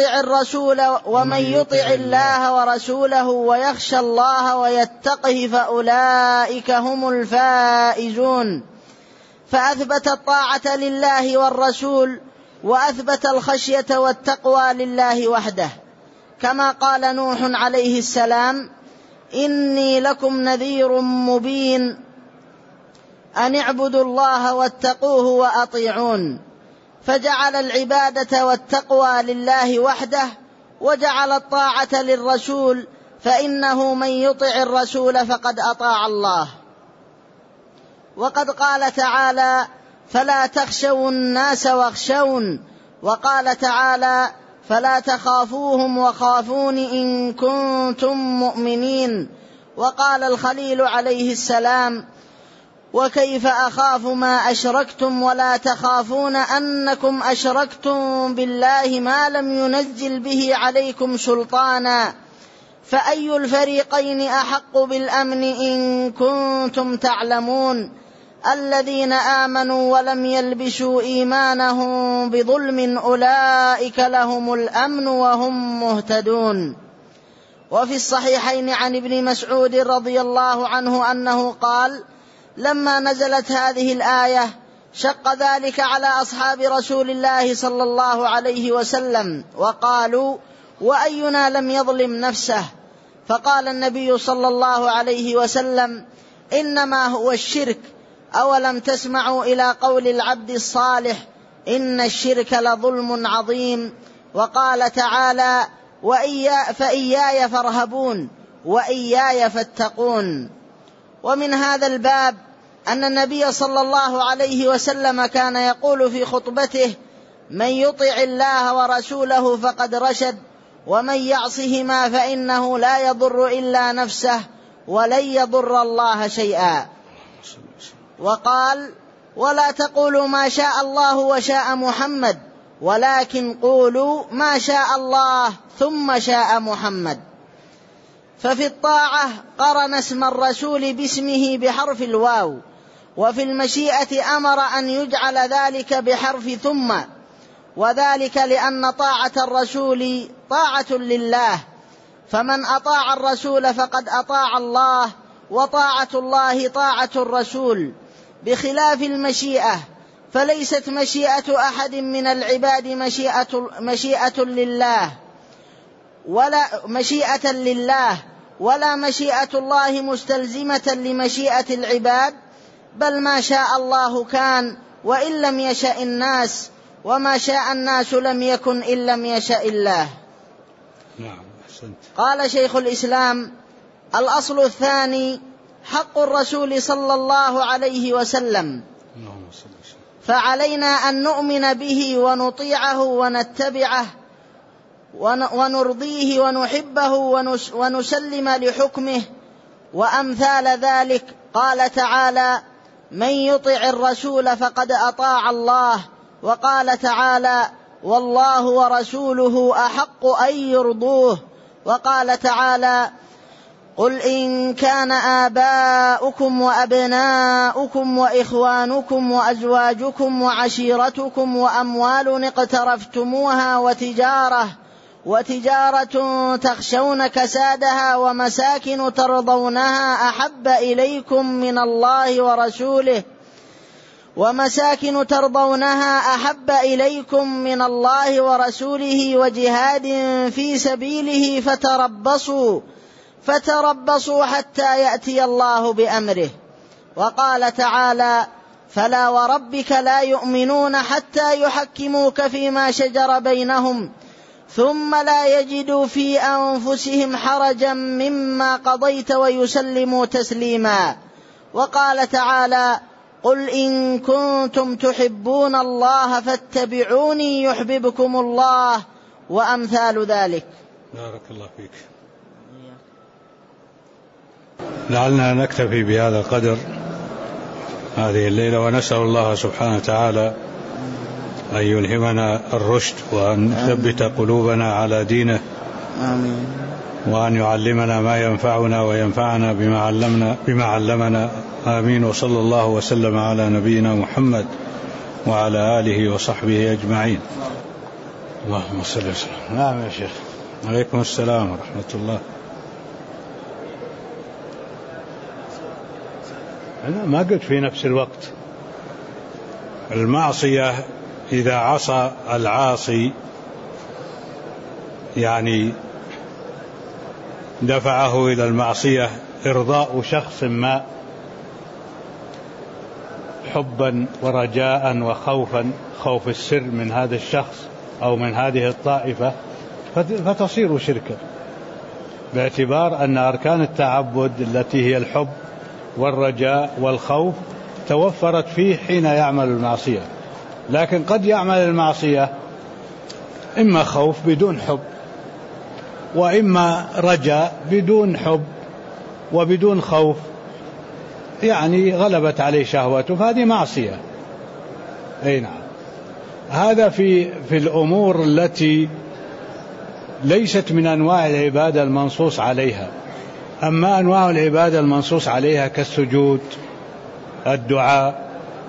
Speaker 2: يطع الله ورسوله ويخشى الله ويتقه فأولئك هم الفائزون. فأثبت الطاعة لله والرسول، وأثبت الخشية والتقوى لله وحده، كما قال نوح عليه السلام: إني لكم نذير مبين أن اعبدوا الله واتقوه وأطيعون. فجعل العبادة والتقوى لله وحده، وجعل الطاعة للرسول، فإنه من يطع الرسول فقد أطاع الله. وقد قال تعالى: فلا تخشوا الناس واخشون. وقال تعالى: فلا تخافوهم وخافون إن كنتم مؤمنين. وقال الخليل عليه السلام: وكيف أخاف ما أشركتم ولا تخافون أنكم أشركتم بالله ما لم ينزل به عليكم سلطانا، فأي الفريقين أحق بالأمن إن كنتم تعلمون. الذين آمنوا ولم يلبسوا إيمانهم بظلم أولئك لهم الأمن وهم مهتدون. وفي الصحيحين عن ابن مسعود رضي الله عنه أنه قال: لما نزلت هذه الآية شق ذلك على أصحاب رسول الله صلى الله عليه وسلم، وقالوا: وأينا لم يظلم نفسه؟ فقال النبي صلى الله عليه وسلم: إنما هو الشرك أولم تسمعوا إلى قول العبد الصالح إن الشرك لظلم عظيم. وقال تعالى فإياي فارهبون وإياي فاتقون. ومن هذا الباب أن النبي صلى الله عليه وسلم كان يقول في خطبته: من يطع الله ورسوله فقد رشد، ومن يعصهما فإنه لا يضر إلا نفسه ولن يضر الله شيئا. وقال: ولا تقولوا ما شاء الله وشاء محمد، ولكن قولوا ما شاء الله ثم شاء محمد. ففي الطاعة قرن اسم الرسول باسمه بحرف الواو، وفي المشيئة أمر أن يجعل ذلك بحرف ثم، وذلك لأن طاعة الرسول طاعة لله، فمن أطاع الرسول فقد أطاع الله، وطاعة الله طاعة الرسول، بخلاف المشيئة، فليست مشيئة أحد من العباد مشيئة لله ولا مشيئة الله مستلزمة لمشيئة العباد، بل ما شاء الله كان وإن لم يشأ الناس، وما شاء الناس لم يكن إن لم يشأ الله.
Speaker 1: نعم، أحسنت.
Speaker 2: قال شيخ الإسلام: الأصل الثاني حق الرسول صلى الله عليه وسلم، فعلينا أن نؤمن به ونطيعه ونتبعه ونرضيه ونحبه ونسلم لحكمه. وأمثال ذلك قال تعالى: من يطع الرسول فقد أطاع الله. وقال تعالى: والله ورسوله أحق أن يرضوه. وقال تعالى: قل إن كان آباؤكم وأبناؤكم وإخوانكم وأزواجكم وعشيرتكم وأموال اقترفتموها وتجارة تخشون كسادها ومساكن ترضونها أحب إليكم من الله ورسوله وجهاد في سبيله فتربصوا حتى يأتي الله بأمره. وقال تعالى: فلا وربك لا يؤمنون حتى يحكموك فيما شجر بينهم ثم لا يجدوا في أنفسهم حرجا مما قضيت ويسلموا تسليما. وقال تعالى: قل إن كنتم تحبون الله فاتبعوني يحببكم الله، وأمثال ذلك.
Speaker 1: بارك الله فيك. لعلنا نكتفي بهذا القدر هذه الليلة، ونسأل الله سبحانه وتعالى أن يلهمنا الرشد وأن يثبت قلوبنا على دينه.
Speaker 2: آمين.
Speaker 1: وأن يعلمنا ما ينفعنا وينفعنا بما علمنا. آمين. وصلى الله وسلم على نبينا محمد وعلى آله وصحبه أجمعين. اللهم صل وسلم. نعم يا شيخ. عليكم السلام ورحمة الله. أنا ما قلت في نفس الوقت. المعصية إذا عصى العاصي يعني دفعه إلى المعصية إرضاء شخص ما حبا ورجاء وخوفا، خوف السر من هذا الشخص أو من هذه الطائفة، فتصير شركا، باعتبار أن أركان التعبد التي هي الحب والرجاء والخوف توفرت فيه حين يعمل المعصية. لكن قد يعمل المعصية إما خوف بدون حب، وإما رجاء بدون حب وبدون خوف، يعني غلبت عليه شهوته، فهذه معصية. أي نعم. هذا في الأمور التي ليست من أنواع العبادة المنصوص عليها. أما أنواع العبادة المنصوص عليها كالسجود، الدعاء،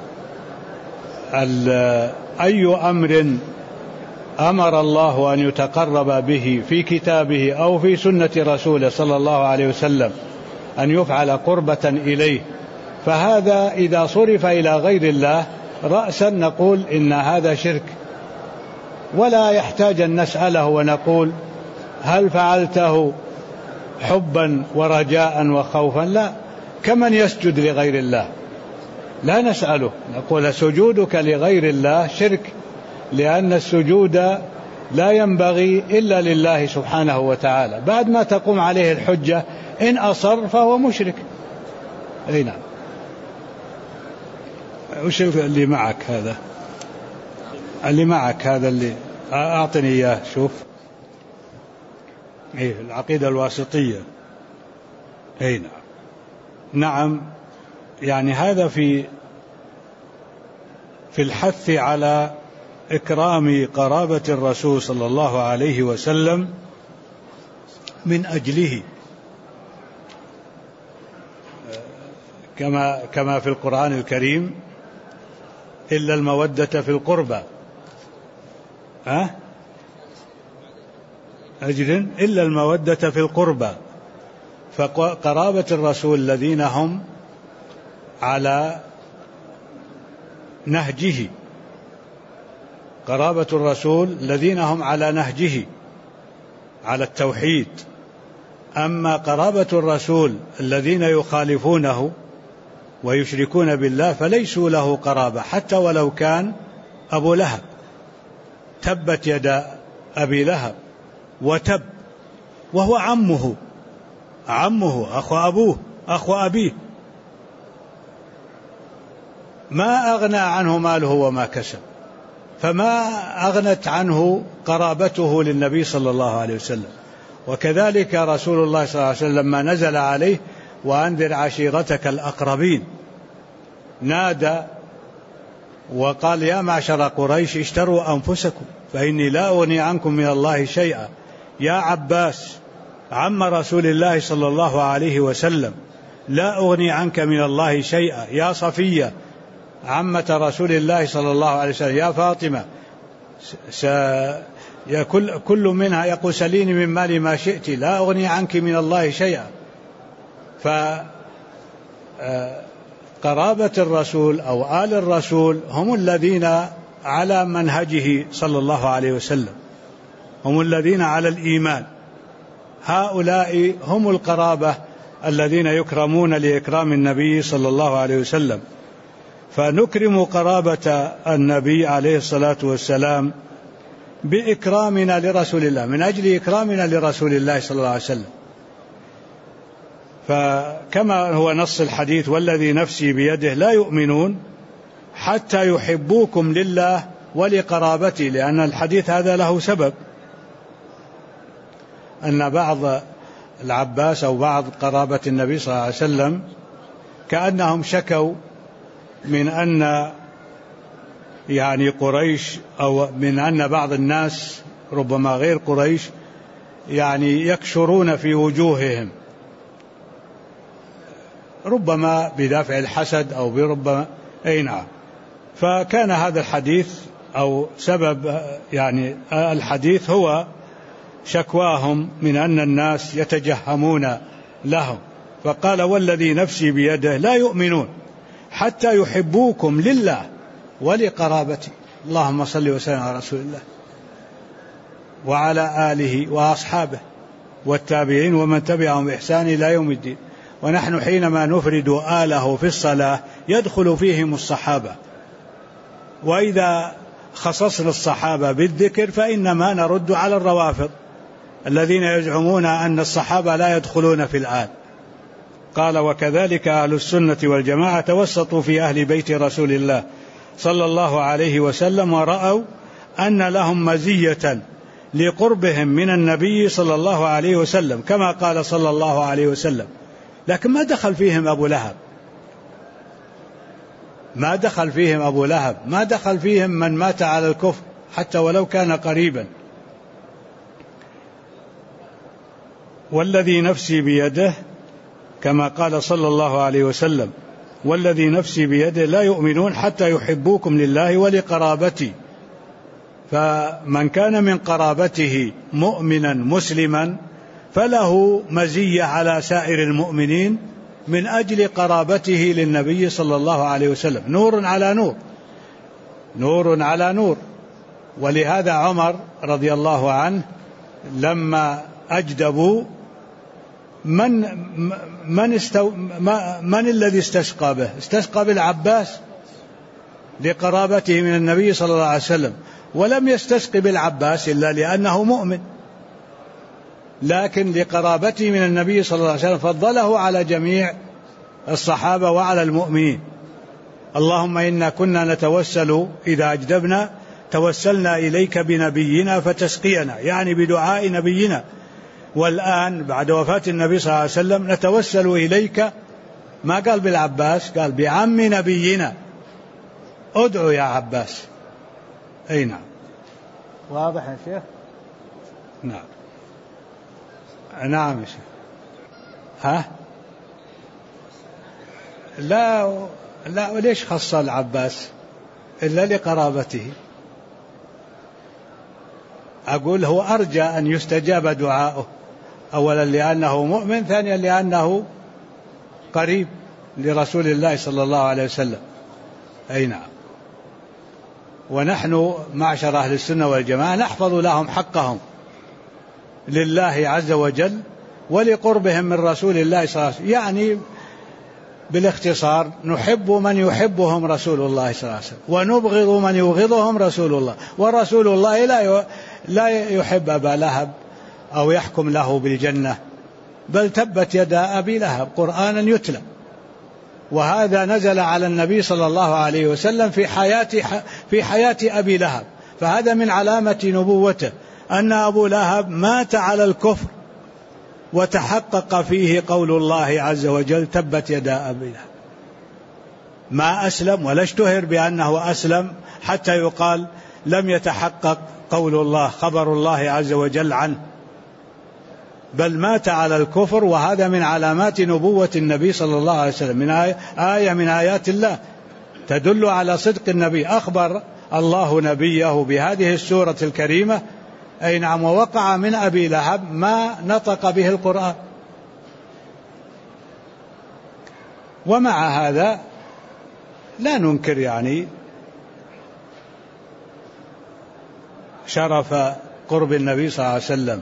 Speaker 1: أي أمر أمر الله أن يتقرب به في كتابه أو في سنة رسوله صلى الله عليه وسلم أن يفعل قربة إليه، فهذا إذا صرف إلى غير الله رأسا نقول إن هذا شرك، ولا يحتاج أن نسأله ونقول هل فعلته حبا ورجاء وخوفا، لا، كمن يسجد لغير الله. لا نسأله، نقول سجودك لغير الله شرك، لأن السجود لا ينبغي إلا لله سبحانه وتعالى. بعد ما تقوم عليه الحجة إن أصر فهو مشرك. أي نعم. وش اللي معك هذا؟ اللي معك هذا اللي أعطني إياه. شوف إيه العقيدة الواسطية. أي نعم. نعم، يعني هذا في الحث على إكرام قرابة الرسول صلى الله عليه وسلم من أجله، كما في القرآن الكريم إلا المودة في القربى أجل إلا المودة في القربى. فقرابة الرسول الذين هم على نهجه، قرابة الرسول الذين هم على نهجه على التوحيد. أما قرابة الرسول الذين يخالفونه ويشركون بالله فليسوا له قرابة، حتى ولو كان أبو لهب، تبت يد أبي لهب وتب، وهو عمه أخو أبوه أخو أبيه، ما أغنى عنه ماله وما كسب، فما أغنت عنه قرابته للنبي صلى الله عليه وسلم. وكذلك رسول الله صلى الله عليه وسلم لما نزل عليه وأنذر عشيرتك الأقربين، نادى وقال يا معشر قريش اشتروا أنفسكم فإني لا أغني عنكم من الله شيئا. يا عباس عم رسول الله صلى الله عليه وسلم لا أغني عنك من الله شيئا. يا صفية عمة رسول الله صلى الله عليه وسلم، يا فاطمة كل منها يقول سليني من مالي ما شئت لا أغني عنك من الله شيئا. فقرابة الرسول أو آل الرسول هم الذين على منهجه صلى الله عليه وسلم، هم الذين على الإيمان. هؤلاء هم القرابة الذين يكرمون لإكرام النبي صلى الله عليه وسلم. فنكرم قرابة النبي عليه الصلاة والسلام بإكرامنا لرسول الله، من أجل إكرامنا لرسول الله صلى الله عليه وسلم. فكما هو نص الحديث والذي نفسي بيده لا يؤمنون حتى يحبوكم لله ولقرابتي، لأن الحديث هذا له سبب، أن بعض العباس أو بعض قرابة النبي صلى الله عليه وسلم كأنهم شكوا من أن يعني قريش أو من أن بعض الناس ربما غير قريش يعني يكشرون في وجوههم، ربما بدافع الحسد أو بربما أي نعم. فكان هذا الحديث أو سبب يعني الحديث هو شكواهم من أن الناس يتجهمون لهم. فقال والذي نفسي بيده لا يؤمنون حتى يحبوكم لله ولقرابتي. اللهم صل وسلم على رسول الله وعلى آله وأصحابه والتابعين ومن تبعهم بإحسان إلى يوم الدين. ونحن حينما نفرد آله في الصلاة يدخل فيهم الصحابة، وإذا خصصنا الصحابة بالذكر فإنما نرد على الروافض الذين يزعمون أن الصحابة لا يدخلون في الآل. قال وكذلك أهل السنة والجماعة توسطوا في أهل بيت رسول الله صلى الله عليه وسلم، ورأوا أن لهم مزية لقربهم من النبي صلى الله عليه وسلم كما قال صلى الله عليه وسلم. لكن ما دخل فيهم أبو لهب، ما دخل فيهم أبو لهب، ما دخل فيهم من مات على الكفر حتى ولو كان قريبا. والذي نفسي بيده كما قال صلى الله عليه وسلم والذي نفسي بيده لا يؤمنون حتى يحبوكم لله ولقرابتي. فمن كان من قرابته مؤمنا مسلما فله مزية على سائر المؤمنين من أجل قرابته للنبي صلى الله عليه وسلم، نور على نور، نور على نور. ولهذا عمر رضي الله عنه لما أجدبوا من الذي استسقى به؟ استسقى بالعباس لقرابته من النبي صلى الله عليه وسلم، ولم يستسق بالعباس إلا لأنه مؤمن، لكن لقرابته من النبي صلى الله عليه وسلم فضله على جميع الصحابة وعلى المؤمنين. اللهم إنا كنا نتوسل إذا أجدبنا توسلنا إليك بنبينا فتسقينا، يعني بدعاء نبينا. والآن بعد وفاة النبي صلى الله عليه وسلم نتوسل إليك، ما قال بالعباس، قال بعم نبينا، ادعو يا عباس. أي نعم. واضح يا شيخ؟ نعم نعم يا شيخ. ها لا وليش خص العباس إلا لقرابته؟ أقول هو أرجى أن يستجاب دعاؤه، أولا لأنه مؤمن، ثانيا لأنه قريب لرسول الله صلى الله عليه وسلم. أي نعم. ونحن معشر أهل السنة والجماعة نحفظ لهم حقهم لله عز وجل ولقربهم من رسول الله صلى الله عليه وسلم. يعني بالاختصار نحب من يحبهم رسول الله صلى الله عليه وسلم، ونبغض من يبغضهم رسول الله. ورسول الله لا يحب أبا لهب أو يحكم له بالجنة، بل تبت يدا أبي لهب قرآنا يتلى، وهذا نزل على النبي صلى الله عليه وسلم في حياة أبي لهب، فهذا من علامة نبوته أن أبو لهب مات على الكفر وتحقق فيه قول الله عز وجل تبت يدا أبي لهب. ما أسلم ولا اشتهر بأنه أسلم حتى يقال لم يتحقق قول الله خبر الله عز وجل عنه، بل مات على الكفر، وهذا من علامات نبوة النبي صلى الله عليه وسلم، من آية من آيات الله تدل على صدق النبي. أخبر الله نبيه بهذه السورة الكريمة. أي نعم. ووقع من أبي لهب ما نطق به القرآن. ومع هذا لا ننكر يعني شرف قرب النبي صلى الله عليه وسلم.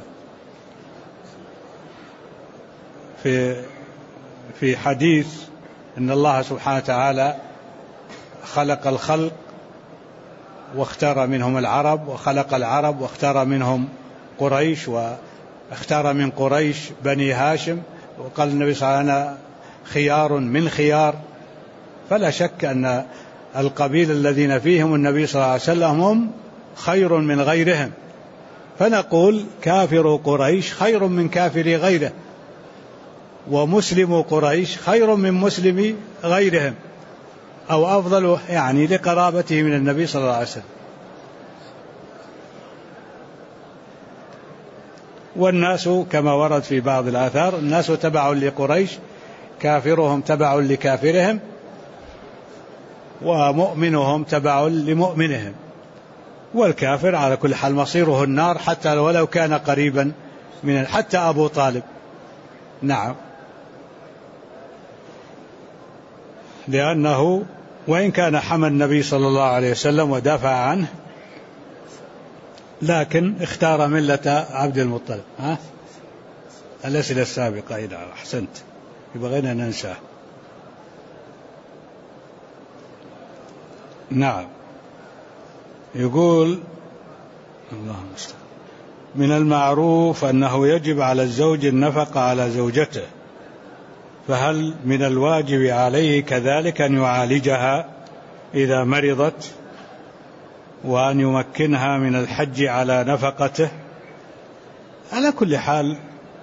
Speaker 1: في حديث إن الله سبحانه وتعالى خلق الخلق واختار منهم العرب، وخلق العرب واختار منهم قريش، واختار من قريش بني هاشم، وقال النبي صلى الله عليه وسلم خيار من خيار. فلا شك أن القبيل الذين فيهم النبي صلى الله عليه وسلم هم خير من غيرهم، فنقول كافر قريش خير من كافر غيره، ومسلم قريش خير من مسلم غيرهم، أو أفضل يعني لقرابته من النبي صلى الله عليه وسلم. والناس كما ورد في بعض الآثار الناس تبع لقريش، كافرهم تبع لكافرهم، ومؤمنهم تبع لمؤمنهم. والكافر على كل حال مصيره النار حتى ولو كان قريبا من حتى أبو طالب. نعم. لأنه وإن كان حمى النبي صلى الله عليه وسلم ودافع عنه، لكن اختار ملة عبد المطلب. الأسئلة السابقة إذا أحسنت يبغينا ننساه. نعم. يقول اللهم استعان من المعروف أنه يجب على الزوج النفقة على زوجته، فهل من الواجب عليه كذلك أن يعالجها إذا مرضت، وأن يمكنها من الحج على نفقته؟ على كل حال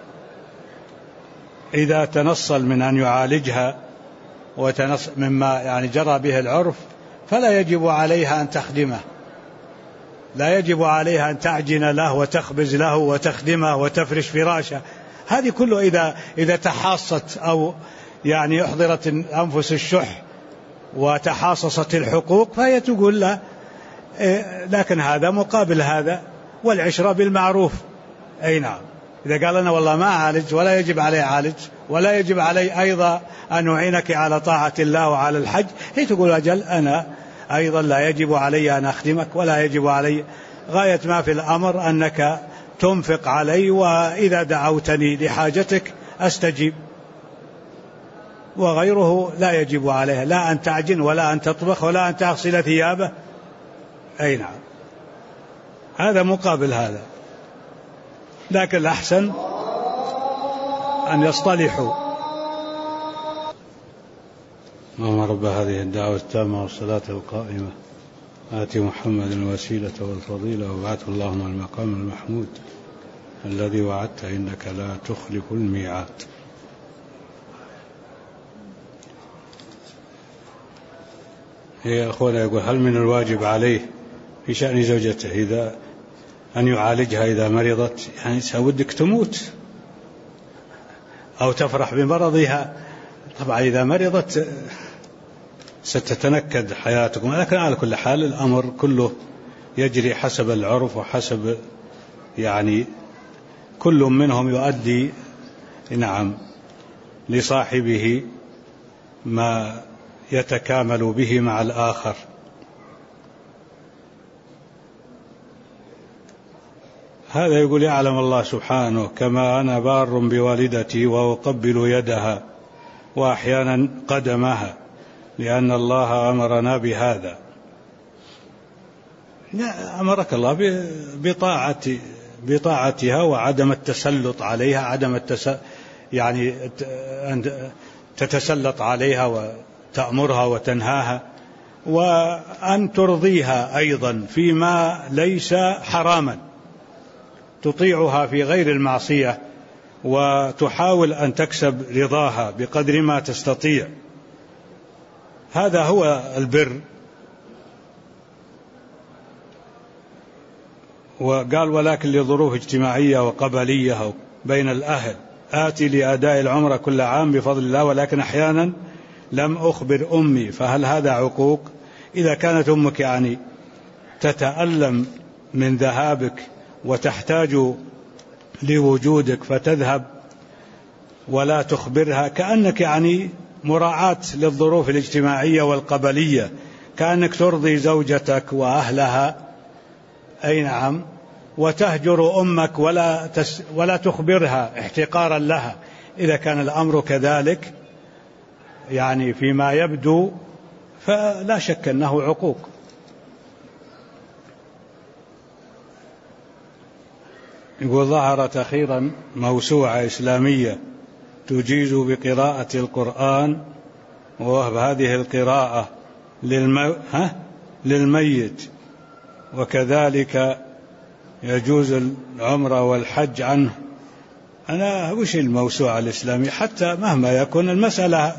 Speaker 1: إذا تنصل من أن يعالجها وتنصل مما يعني جرى به العرف، فلا يجب عليها أن تخدمه، لا يجب عليها أن تعجن له وتخبز له وتخدمه وتفرش فراشه. هذه كله إذا تحاصت أو يعني أحضرت أنفس الشح وتحاصصت الحقوق فهي تقول لا. لكن هذا مقابل هذا، والعشرة بالمعروف. أي نعم. إذا قال أنا والله ما أعالج ولا يجب علي أعالج ولا يجب علي أيضا أن أعينك على طاعة الله وعلى الحج، هي تقول أجل أنا أيضا لا يجب علي أن أخدمك ولا يجب علي، غاية ما في الأمر أنك تنفق علي، وإذا دعوتني لحاجتك أستجيب. وغيره لا يجب عليها، لا أن تعجن ولا أن تطبخ ولا أن تغسل ثيابه. أي نعم، هذا مقابل هذا، لكن الأحسن أن يصطلحوا. اللهم رب هذه الدعوة التامة والصلاة القائمة آت محمد الوسيلة والفضيلة وابعثه اللهم المقام المحمود الذي وعدت إنك لا تخلف الميعاد. يا أخوانا، يقول هل من الواجب عليه في شأن زوجته إذا أن يعالجها إذا مرضت؟ يعني سودك تموت أو تفرح بمرضها؟ طبعا إذا مرضت ستتنكد حياتكم، لكن على كل حال الأمر كله يجري حسب العرف وحسب يعني كل منهم يؤدي نعم لصاحبه ما يتكامل به مع الآخر. هذا يقول يعلم الله سبحانه كما أنا بار بوالدتي وأقبل يدها وأحيانا قدمها لأن الله أمرنا بهذا. أمرك الله بطاعتها وعدم التسلط عليها، يعني أن تتسلط عليها وتأمرها وتنهاها، وأن ترضيها أيضا فيما ليس حراما، تطيعها في غير المعصية وتحاول أن تكسب رضاها بقدر ما تستطيع. هذا هو البر. وقال ولكن لظروف اجتماعية وقبلية بين الأهل آتي لأداء العمرة كل عام بفضل الله، ولكن أحيانا لم أخبر أمي، فهل هذا عقوق؟ إذا كانت أمك يعني تتألم من ذهابك وتحتاج لوجودك فتذهب ولا تخبرها، كأنك يعني مراعاة للظروف الاجتماعية والقبلية، كأنك ترضي زوجتك وأهلها. أي نعم، وتهجر أمك ولا تخبرها احتقارا لها. إذا كان الأمر كذلك يعني فيما يبدو فلا شك أنه عقوق. يقول ظهرت أخيرا موسوعة إسلامية تجيز بقراءة القرآن، وهذه القراءة للميت، وكذلك يجوز العمرة والحج عنه. أنا وش الموسوعة الإسلامية؟ حتى مهما يكون المسألة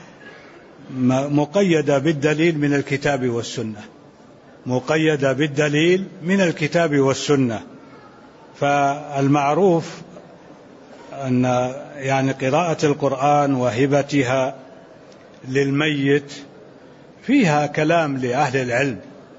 Speaker 1: مقيدة بالدليل من الكتاب والسنة، مقيدة بالدليل من الكتاب والسنة. فالمعروف أن يعني قراءة القرآن وهبتها للميت فيها كلام لأهل العلم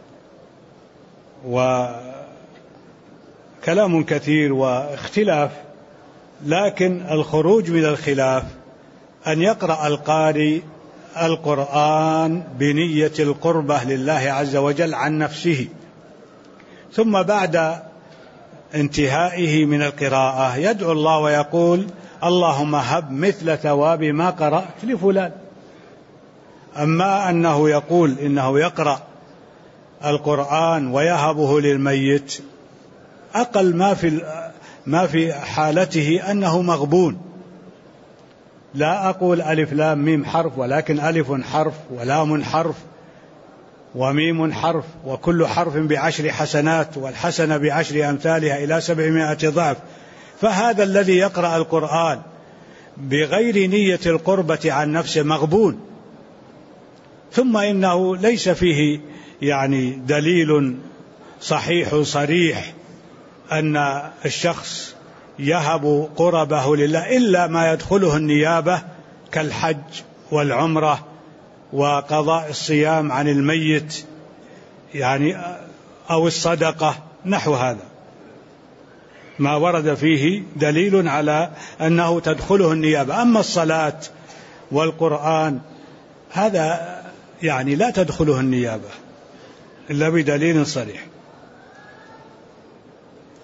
Speaker 1: وكلام كثير واختلاف، لكن الخروج من الخلاف أن يقرأ القارئ القرآن بنية القربة لله عز وجل عن نفسه، ثم بعد انتهائه من القراءة يدعو الله ويقول اللهم هب مثل ثواب ما قرأت لفلان. أما أنه يقول إنه يقرأ القرآن ويهبه للميت، أقل ما في حالته أنه مغبون. لا أقول ألف لام ميم حرف، ولكن ألف حرف ولام حرف وميم حرف، وكل حرف ب10 حسنات، والحسنة ب10 أمثالها إلى 700 ضعف. فهذا الذي يقرأ القرآن بغير نية القربة عن نفسه مغبون. ثم إنه ليس فيه يعني دليل صحيح صريح أن الشخص يهب قربه لله إلا ما يدخله النيابة كالحج والعمرة وقضاء الصيام عن الميت يعني أو الصدقة، نحو هذا ما ورد فيه دليل على أنه تدخله النيابة. أما الصلاة والقرآن هذا يعني لا تدخله النيابة إلا بدليل صريح.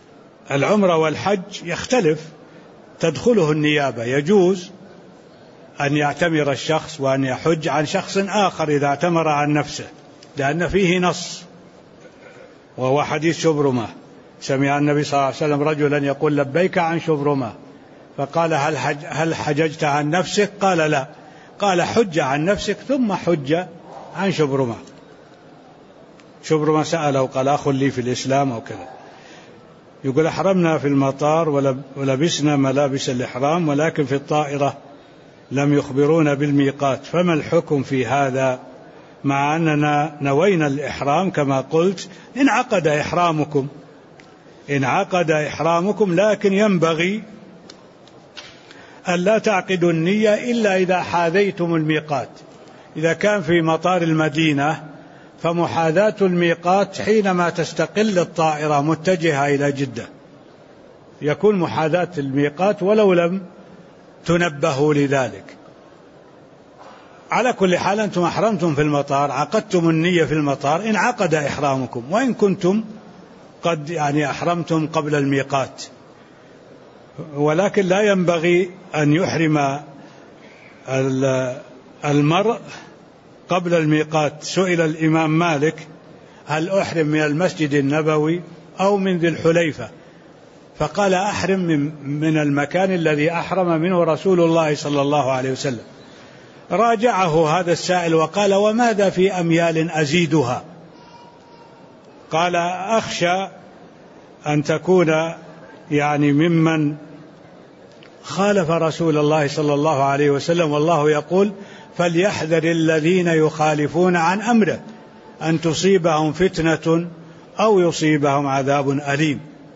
Speaker 1: العمرة والحج يختلف، تدخله النيابة، يجوز أن يعتمر الشخص وأن يحج عن شخص آخر إذا اعتمر عن نفسه، لأن فيه نص، وهو حديث شبرمة. سمع النبي صلى الله عليه وسلم رجلا يقول لبيك عن شبرمة، فقال هل حججت عن نفسك؟ قال لا. قال حج عن نفسك ثم حج عن شبرمة. شبرمة سأله قال أخ لي في الإسلام أو كذا. يقول أحرمنا في المطار ولبسنا ملابس الإحرام، ولكن في الطائرة لم يخبرونا بالميقات، فما الحكم في هذا مع أننا نوينا الإحرام كما قلت؟ انعقد إحرامكم، لكن ينبغي أن لا تعقدوا النية إلا إذا حاذيتم الميقات. إذا كان في مطار المدينة فمحاذاة الميقات حينما تستقل الطائرة متجهة إلى جدة، يكون محاذاة الميقات ولو لم تنبهوا لذلك. على كل حال أنتم أحرمتم في المطار، عقدتم النية في المطار، انعقد إحرامكم، وإن كنتم قد أحرمتم قبل الميقات. ولكن لا ينبغي أن يحرم المرء قبل الميقات. سئل الإمام مالك هل أحرم من المسجد النبوي أو من ذي الحليفة؟ فقال أحرم من المكان الذي أحرم منه رسول الله صلى الله عليه وسلم. راجعه هذا السائل وقال وماذا في أميال أزيدها؟ قال أخشى أن تكون ممن خالف رسول الله صلى الله عليه وسلم، والله يقول فليحذر الذين يخالفون عن أمره أن تصيبهم فتنة أو يصيبهم عذاب أليم.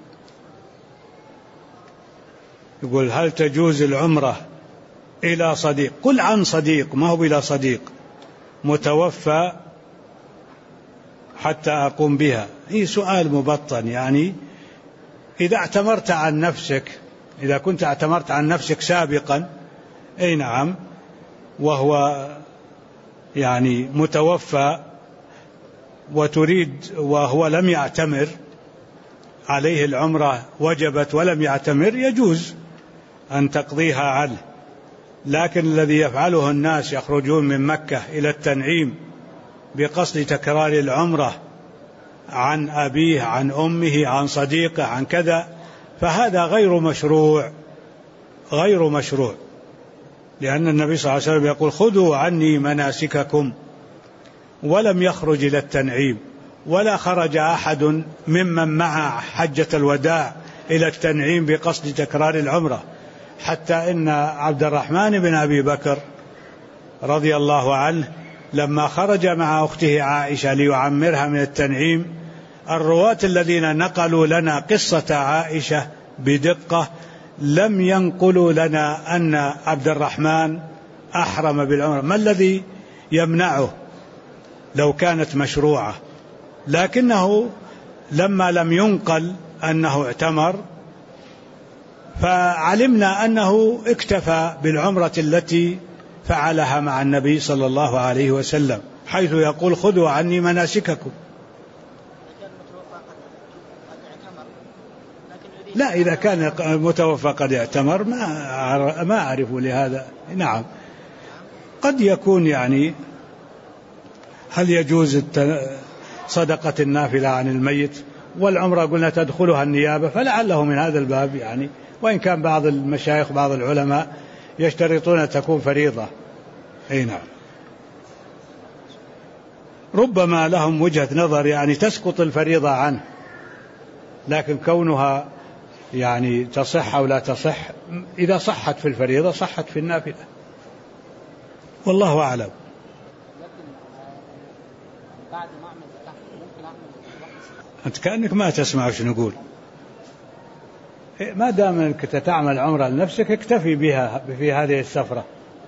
Speaker 1: يقول هل تجوز العمرة إلى صديق؟ قل عن صديق، ما هو إلى صديق متوفى حتى أقوم بها. هي سؤال مبطن. إذا اعتمرت عن نفسك، إذا كنت اعتمرت عن نفسك سابقا، أي نعم، وهو متوفى وتريد وهو لم يعتمر، عليه العمرة وجبت ولم يعتمر، يجوز أن تقضيها عنه. لكن الذي يفعله الناس يخرجون من مكة إلى التنعيم بقصد تكرار العمرة عن أبيه، عن أمه، عن صديقه، عن كذا، فهذا غير مشروع، لأن النبي صلى الله عليه وسلم يقول خذوا عني مناسككم، ولم يخرج إلى التنعيم، ولا خرج أحد ممن مع حجة الوداع إلى التنعيم بقصد تكرار العمرة. حتى إن عبد الرحمن بن أبي بكر رضي الله عنه لما خرج مع أخته عائشة ليعمرها من التنعيم، الرواة الذين نقلوا لنا قصة عائشة بدقة لم ينقلوا لنا أن عبد الرحمن أحرم بالعمرة. ما الذي يمنعه لو كانت مشروعة؟ لكنه لما لم ينقل أنه اعتمر، فعلمنا أنه اكتفى بالعمرة التي فعلها مع النبي صلى الله عليه وسلم، حيث يقول خذوا عني مناسككم. لا، إذا كان متوفى قد اعتمر ما أعرف لهذا. نعم، قد يكون هل يجوز صدقة النافلة عن الميت؟ والعمرة قلنا تدخلها النيابة، فلعله من هذا الباب وإن كان بعض المشايخ بعض العلماء يشترطون أن تكون فريضة. أي نعم، ربما لهم وجهة نظر تسقط الفريضة عنه، لكن كونها تصح أو لا تصح، إذا صحت في الفريضة صحت في النافلة، والله أعلم. أنت كأنك ما تسمع وش نقول. ما دام أنك تعمل عمرة لنفسك اكتفي بها في هذه السفرة،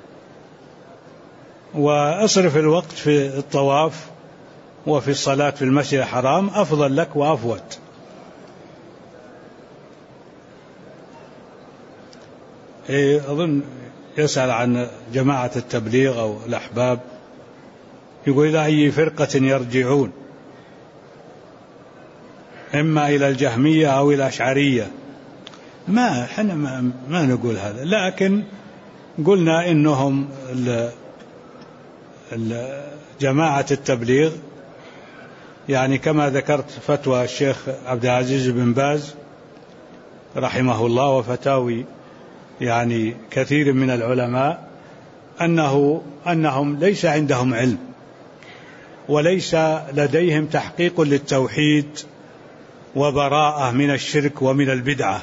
Speaker 1: واصرف الوقت في الطواف وفي الصلاة في المسجد الحرام، أفضل لك وأفوت. أظن يسأل عن جماعة التبليغ أو الأحباب، يقول إلى أي فرقة يرجعون، إما إلى الجهمية أو إلى الأشعرية. إحنا ما نقول هذا، لكن قلنا إنهم جماعة التبليغ يعني كما ذكرت فتوى الشيخ عبد العزيز بن باز رحمه الله وفتاوي يعني كثير من العلماء أنهم ليس عندهم علم وليس لديهم تحقيق للتوحيد وبراءة من الشرك ومن البدعة،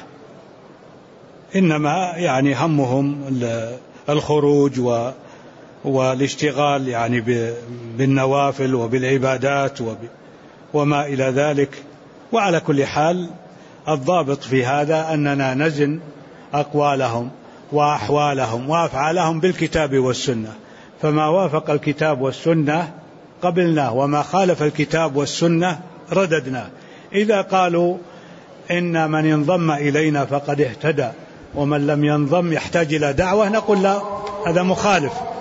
Speaker 1: إنما يعني همهم الخروج والاشتغال يعني بالنوافل وبالعبادات وما إلى ذلك. وعلى كل حال الضابط في هذا أننا نزن أقوالهم وأحوالهم وأفعالهم بالكتاب والسنة، فما وافق الكتاب والسنة قبلناه وما خالف الكتاب والسنة رددناه. إذا قالوا إن من انضم إلينا فقد اهتدى ومن لم ينضم يحتاج إلى دعوة، نقول لا، هذا مخالف،